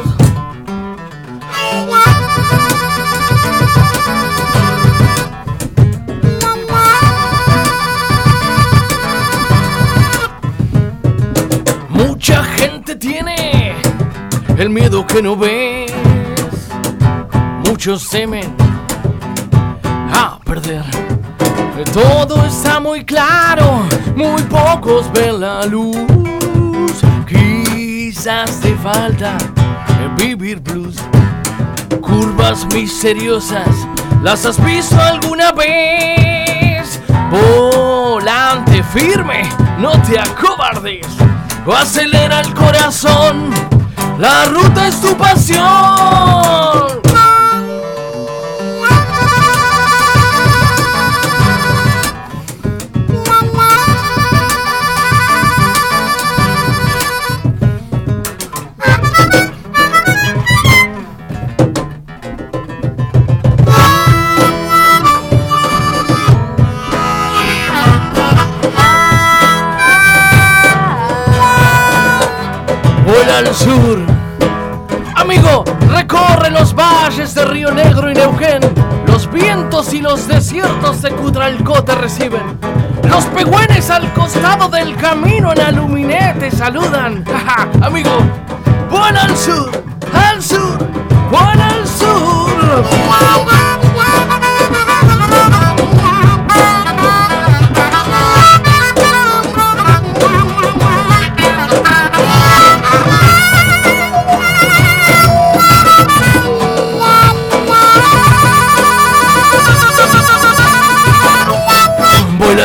Mucha gente tiene el miedo que no ves, muchos temen a perder. Todo está muy claro, muy pocos ven la luz. Quizás te falta vivir blues. Curvas misteriosas, ¿las has visto alguna vez? Volante firme, no te acobardes. Acelera el corazón, la ruta es tu pasión. Al sur, amigo, recorre los valles de Río Negro y Neuquén. Los vientos y los desiertos de Cutralcó te reciben. Los pegüenes al costado del camino en Aluminé te saludan. Amigo, vuela al sur, vuela al sur.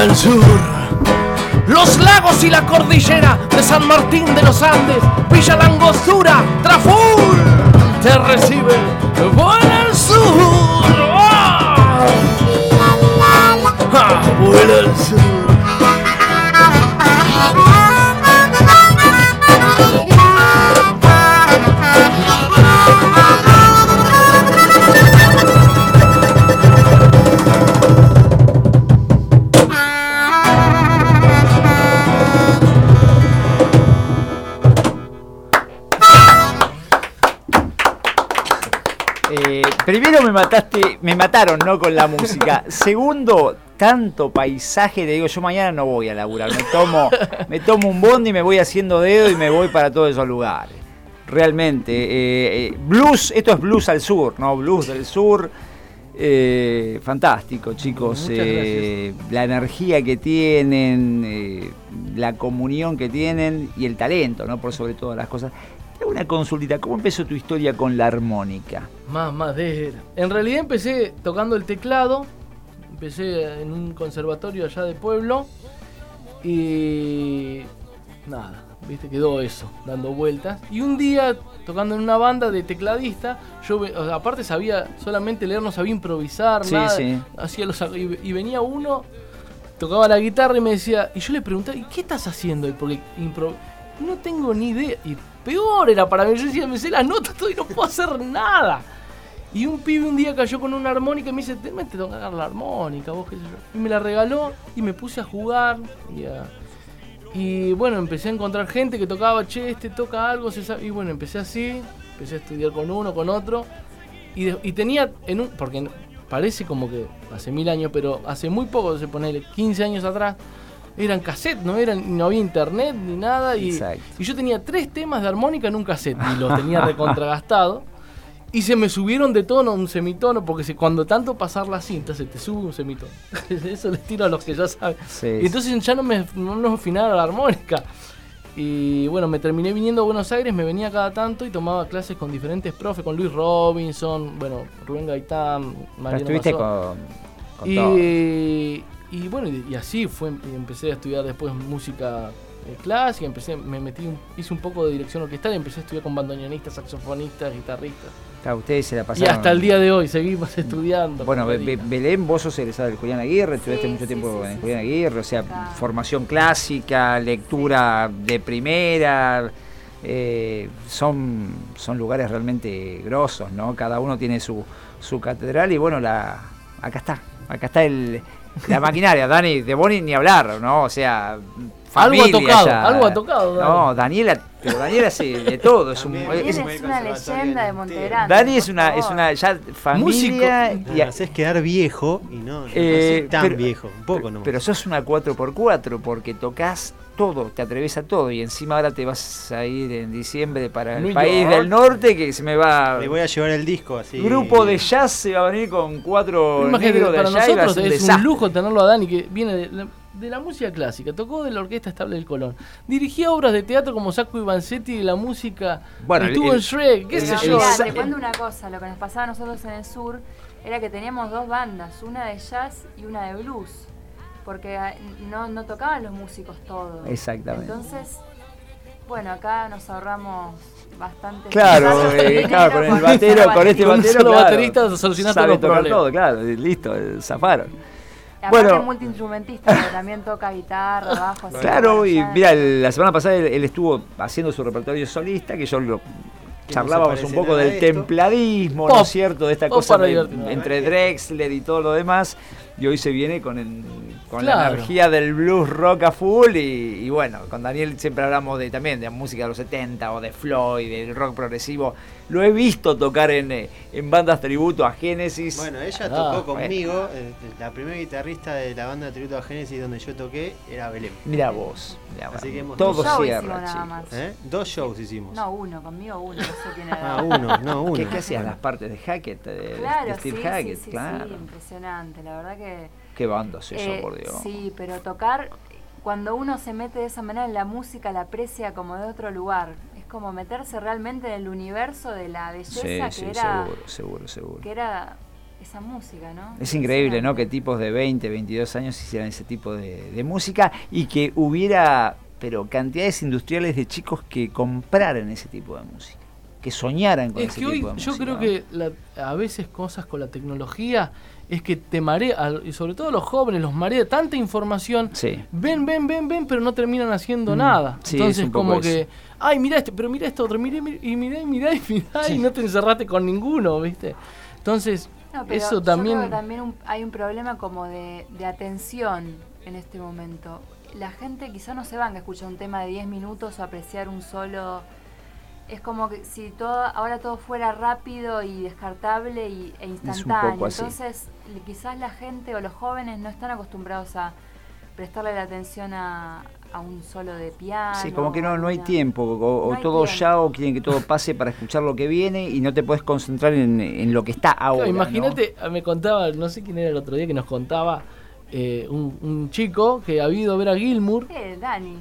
el sur. Los lagos y la cordillera de San Martín de los Andes, Villa La Angostura, Traful, te recibe. Vuela el sur. Vuela el sur. Primero me mataron, ¿no? Con la música. Segundo, tanto paisaje, te digo, yo mañana no voy a laburar, me tomo un bondi y me voy haciendo dedo y me voy para todos esos lugares. Realmente, blues, esto es blues al sur, ¿no? Blues del sur, fantástico, chicos. La energía que tienen, la comunión que tienen y el talento, ¿no? Por sobre todas las cosas. Una consultita, ¿cómo empezó tu historia con la armónica? Más madera. En realidad empecé tocando el teclado, empecé en un conservatorio allá de pueblo y nada, viste, quedó eso, dando vueltas. Y un día, tocando en una banda de tecladista, yo aparte sabía solamente leer, no sabía improvisar, sí, nada. Sí. Hacía y venía uno, tocaba la guitarra y me decía, y yo le preguntaba, ¿y qué estás haciendo? Porque no tengo ni idea. Y peor era para mí, yo decía, me sé las notas todo y no puedo hacer nada. Y un pibe un día cayó con una armónica y me dice, te tocar la armónica, vos qué sé yo. Y me la regaló y me puse a jugar. Y bueno, empecé a encontrar gente que tocaba, che, este toca algo, se sabe. Y bueno, empecé así, empecé a estudiar con uno, con otro. Y tenía, porque parece como que hace 1000 años, pero hace muy poco, se pone 15 años atrás, eran cassettes, no había internet ni nada. Y yo tenía 3 temas de armónica en un cassette y los tenía recontragastado. Y se me subieron de tono un semitono, porque cuando tanto pasar la cinta se te sube un semitono. Eso les tiro a los que ya saben. Sí, y entonces ya no me afinaba la armónica. Y bueno, me terminé viniendo a Buenos Aires, me venía cada tanto y tomaba clases con diferentes profes, con Luis Robinson, bueno, Rubén Gaitán, Mariano estuviste Mazó. con todo. Y bueno, y así fue, empecé a estudiar después música clásica, hice un poco de dirección orquestal y empecé a estudiar con bandoneonistas, saxofonistas, guitarristas. Claro, ustedes se la pasaron. Y hasta el día de hoy seguimos estudiando. Bueno, Belén, vos sos egresado del Julián Aguirre, estuviste mucho tiempo en Julián Aguirre, o sea, formación clásica, lectura de primera, son lugares realmente grosos, ¿no? Cada uno tiene su catedral y bueno, acá está la maquinaria, Dani, de Boni ni hablar, ¿no? O sea, familia, algo ha tocado. Dani. No, Daniela hace de todo. Es una leyenda de Montegrande. Dani es una ya familia. Y haces quedar viejo y no tan viejo, un poco no. Pero sos una 4x4 porque tocas todo, te atreves a todo y encima ahora te vas a ir en diciembre para el país del norte que se me va. Le voy a llevar el disco así. Grupo de jazz se va a venir con 4 negros de para allá. Nosotros es un lujo tenerlo a Dani, que viene de la música clásica, tocó de la Orquesta Estable del Colón, dirigía obras de teatro como Sacco y Vanzetti y la música, estuvo en Shrek, qué sé yo. Mirá, te cuento una cosa, lo que nos pasaba a nosotros en el sur era que teníamos 2 bandas, una de jazz y una de blues, porque no tocaban los músicos todos. Exactamente. Entonces, bueno, acá nos ahorramos bastante. Claro, con el batero, con este batero, claro, baterista solucionar todos los problemas. Todo, claro, listo, zafaron. Aparte es multiinstrumentista, pero también toca guitarra, bajo. Claro, y mira, la semana pasada él estuvo haciendo su repertorio solista, que yo charlábamos un poco del templadismo, ¿no es cierto? De esta cosa entre Drexler y todo lo demás. Y hoy se viene con la energía del blues rock a full y bueno, con Daniel siempre hablamos también de música de los 70 o de Floyd, del rock progresivo. Lo he visto tocar en bandas tributo a Génesis. Bueno, ella tocó conmigo, la primera guitarrista de la banda de tributo a Génesis donde yo toqué era Belén. Mira vos. Así que todo cierra, chicos. 2 shows hicimos. No, conmigo uno, eso tiene uno. ¿Qué hacías? Las partes de Hackett, de Steve Hackett, claro. Sí, impresionante, la verdad que... Qué banda es eso, por Dios. Sí, pero tocar, cuando uno se mete de esa manera en la música, la aprecia como de otro lugar. Es como meterse realmente en el universo de la belleza sí, que era... seguro. Que era esa música, ¿no? Es increíble, ¿no? Que tipos de 20, 22 años hicieran ese tipo de música y que hubiera, pero cantidades industriales de chicos que compraran ese tipo de música, que soñaran con ese tipo de música. Yo creo que a veces cosas con la tecnología es que te marea, y sobre todo los jóvenes los marea tanta información, ven, pero no terminan haciendo nada. Sí, entonces como eso. que, ay, mira este, pero mira esto otro, mirá, y no te encerraste con ninguno, ¿viste? Entonces, no, pero eso también... Yo creo que también hay un problema como de atención en este momento. La gente quizá no se van a escuchar un tema de 10 minutos o apreciar un solo... Es como que si ahora todo fuera rápido y descartable e instantáneo. Un poco así. Entonces, quizás la gente o los jóvenes no están acostumbrados a prestarle la atención a un solo de piano. Sí, como que no hay tiempo, o todo tiempo. Ya, o quieren que todo pase para escuchar lo que viene y no te puedes concentrar en lo que está ahora. Claro, imagínate, ¿no? Me contaba, no sé quién era el otro día que nos contaba un chico que había ido a ver a Gilmour. Dani.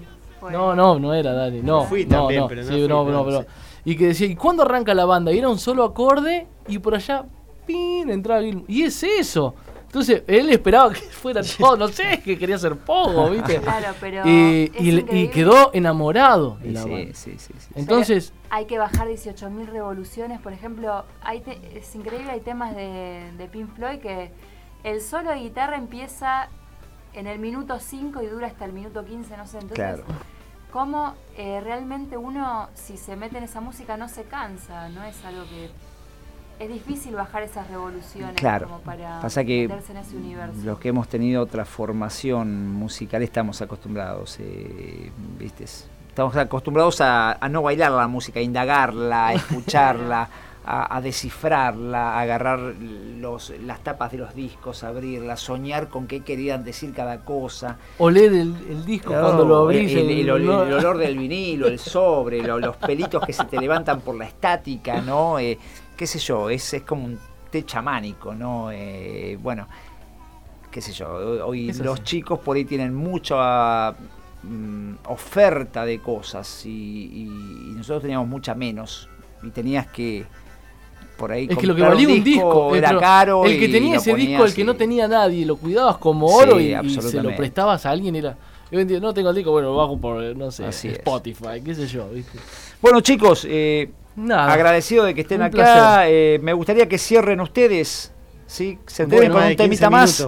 No era Dani, no. Fui también, pero no fui. Y que decía, ¿y cuándo arranca la banda? Y era un solo acorde y por allá, ¡pin!, entraba Gilmour. Y es eso. Entonces, él esperaba que fuera todo, no sé, que quería ser pogo, ¿viste? Claro, pero y quedó enamorado de la banda. Sí. Entonces... Pero hay que bajar 18.000 revoluciones, por ejemplo, es increíble, hay temas de Pink Floyd que el solo de guitarra empieza en el minuto 5 y dura hasta el minuto 15, no sé, entonces... Claro. Cómo realmente uno, si se mete en esa música, no se cansa, no es algo que... Es difícil bajar esas revoluciones, claro, como para pasa que meterse en ese universo. Los que hemos tenido otra formación musical estamos acostumbrados, ¿viste? Estamos acostumbrados a no bailar la música, a indagarla, a escucharla, a descifrarla, a agarrar las tapas de los discos, abrirla, soñar con qué querían decir cada cosa. Oler el disco cuando lo abrís. El olor del vinilo, el sobre, los pelitos que se te levantan por la estática, ¿no? Qué sé yo, es como un té chamánico, ¿no? Bueno, qué sé yo, hoy los chicos por ahí tienen mucha oferta de cosas y nosotros teníamos mucha menos y tenías que por ahí es que lo que valía un disco era caro, el que tenía ese disco, el que no tenía nadie, lo cuidabas como oro y se lo prestabas a alguien, era yo entiendo, no tengo el disco, bueno, lo bajo por, no sé, Spotify, qué sé yo, ¿viste? Bueno, chicos, agradecido de que estén acá. Me gustaría que cierren ustedes, ¿sí? Se enteren con un temita más.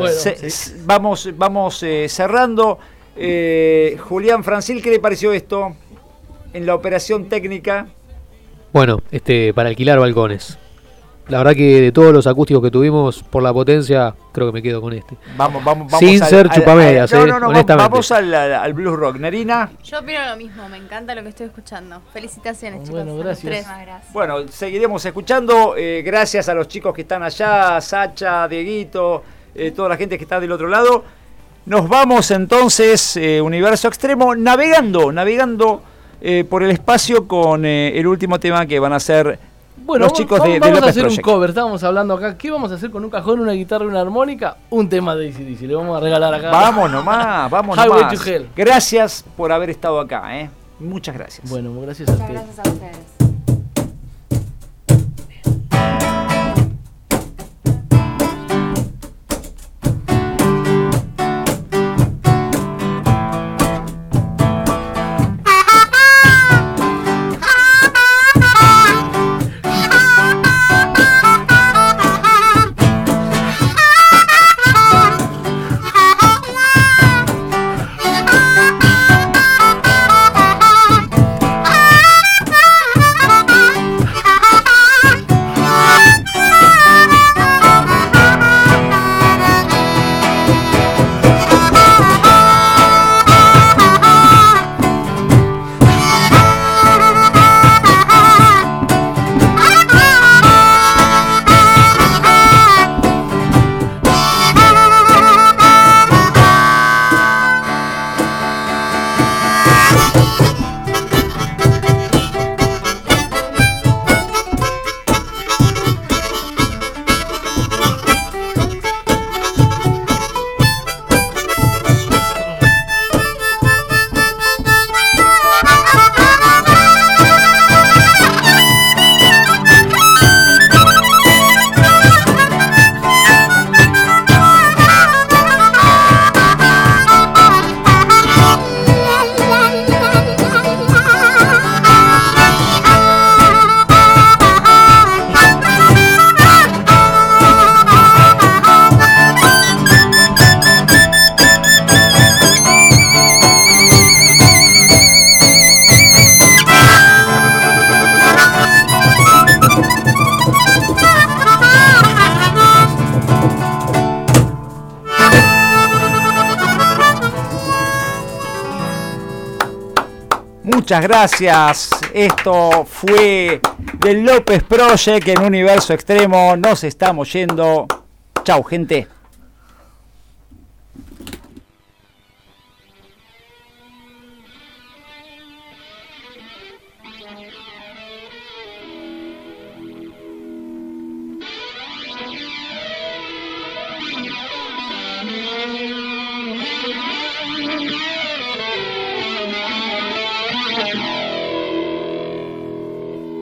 Vamos cerrando. Julián Francil, ¿qué le pareció esto en la operación técnica? Bueno, para alquilar balcones. La verdad que de todos los acústicos que tuvimos por la potencia, creo que me quedo con este. Vamos sin ser chupamedias, honestamente. Vamos al blues rock. Nerina. Yo opino lo mismo, me encanta lo que estoy escuchando. Felicitaciones, chicos. Bueno, gracias. Bueno, seguiremos escuchando. Gracias a los chicos que están allá, Sacha, Dieguito, toda la gente que está del otro lado. Nos vamos entonces, Universo Extremo, navegando por el espacio con el último tema que van a hacer los chicos de López Project. Vamos a hacer un cover, estábamos hablando acá. ¿Qué vamos a hacer con un cajón, una guitarra y una armónica? Un tema de AC/DC, le vamos a regalar acá. Vamos nomás. Highway to Hell. Gracias por haber estado acá, Muchas gracias. Bueno, gracias a ustedes. Muchas gracias a ustedes. Muchas gracias. Esto fue del López Project en Universo Extremo. Nos estamos yendo. Chau, gente.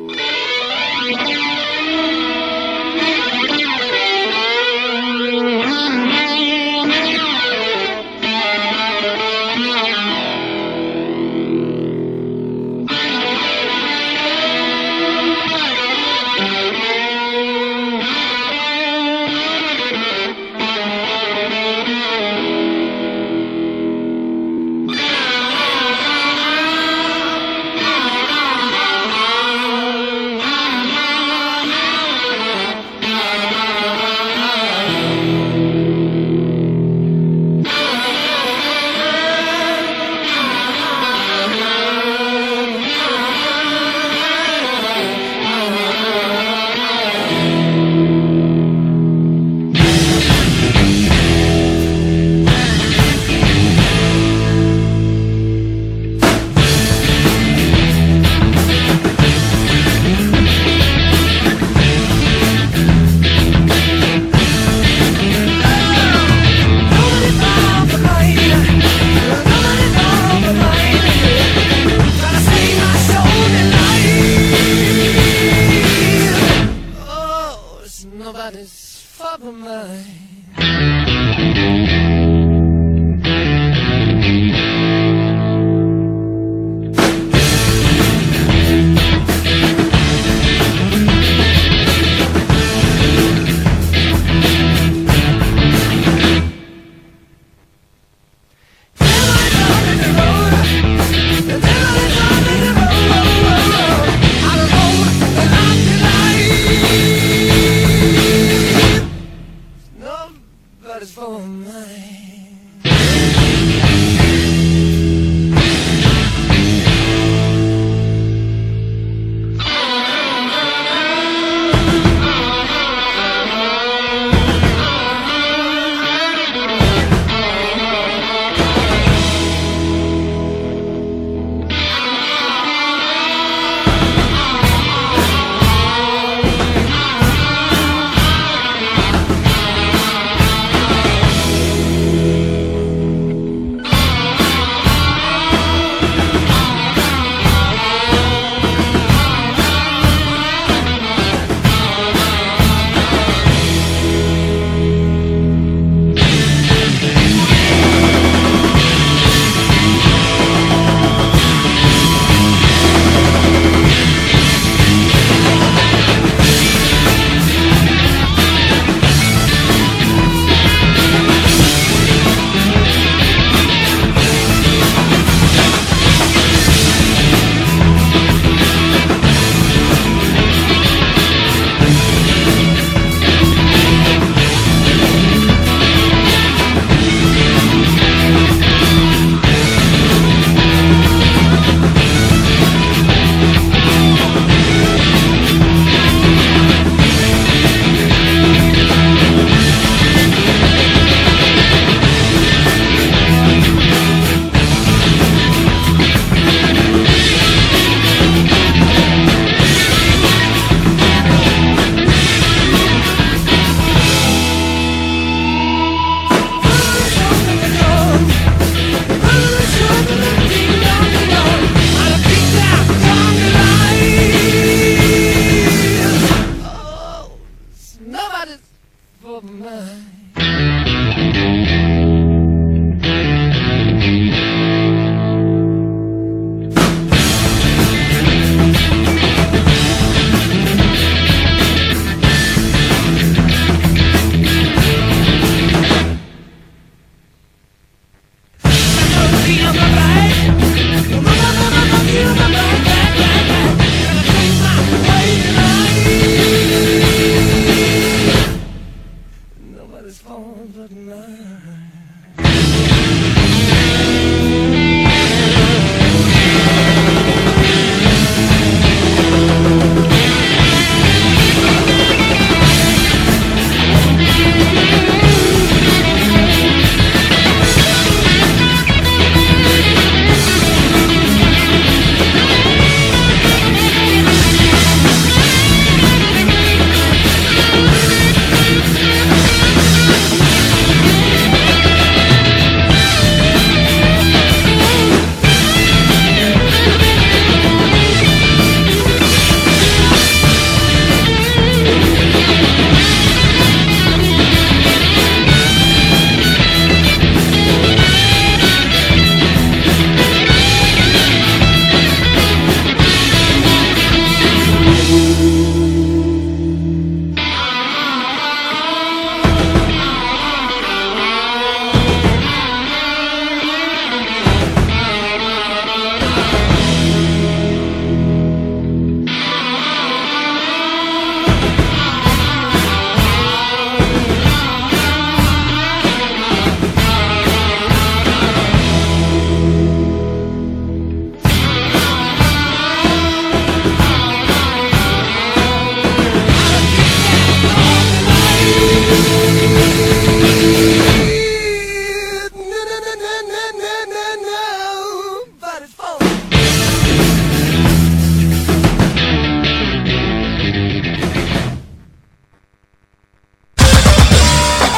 Yeah.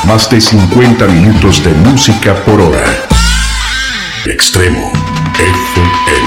Más de 50 minutos de música por hora. Extremo FM.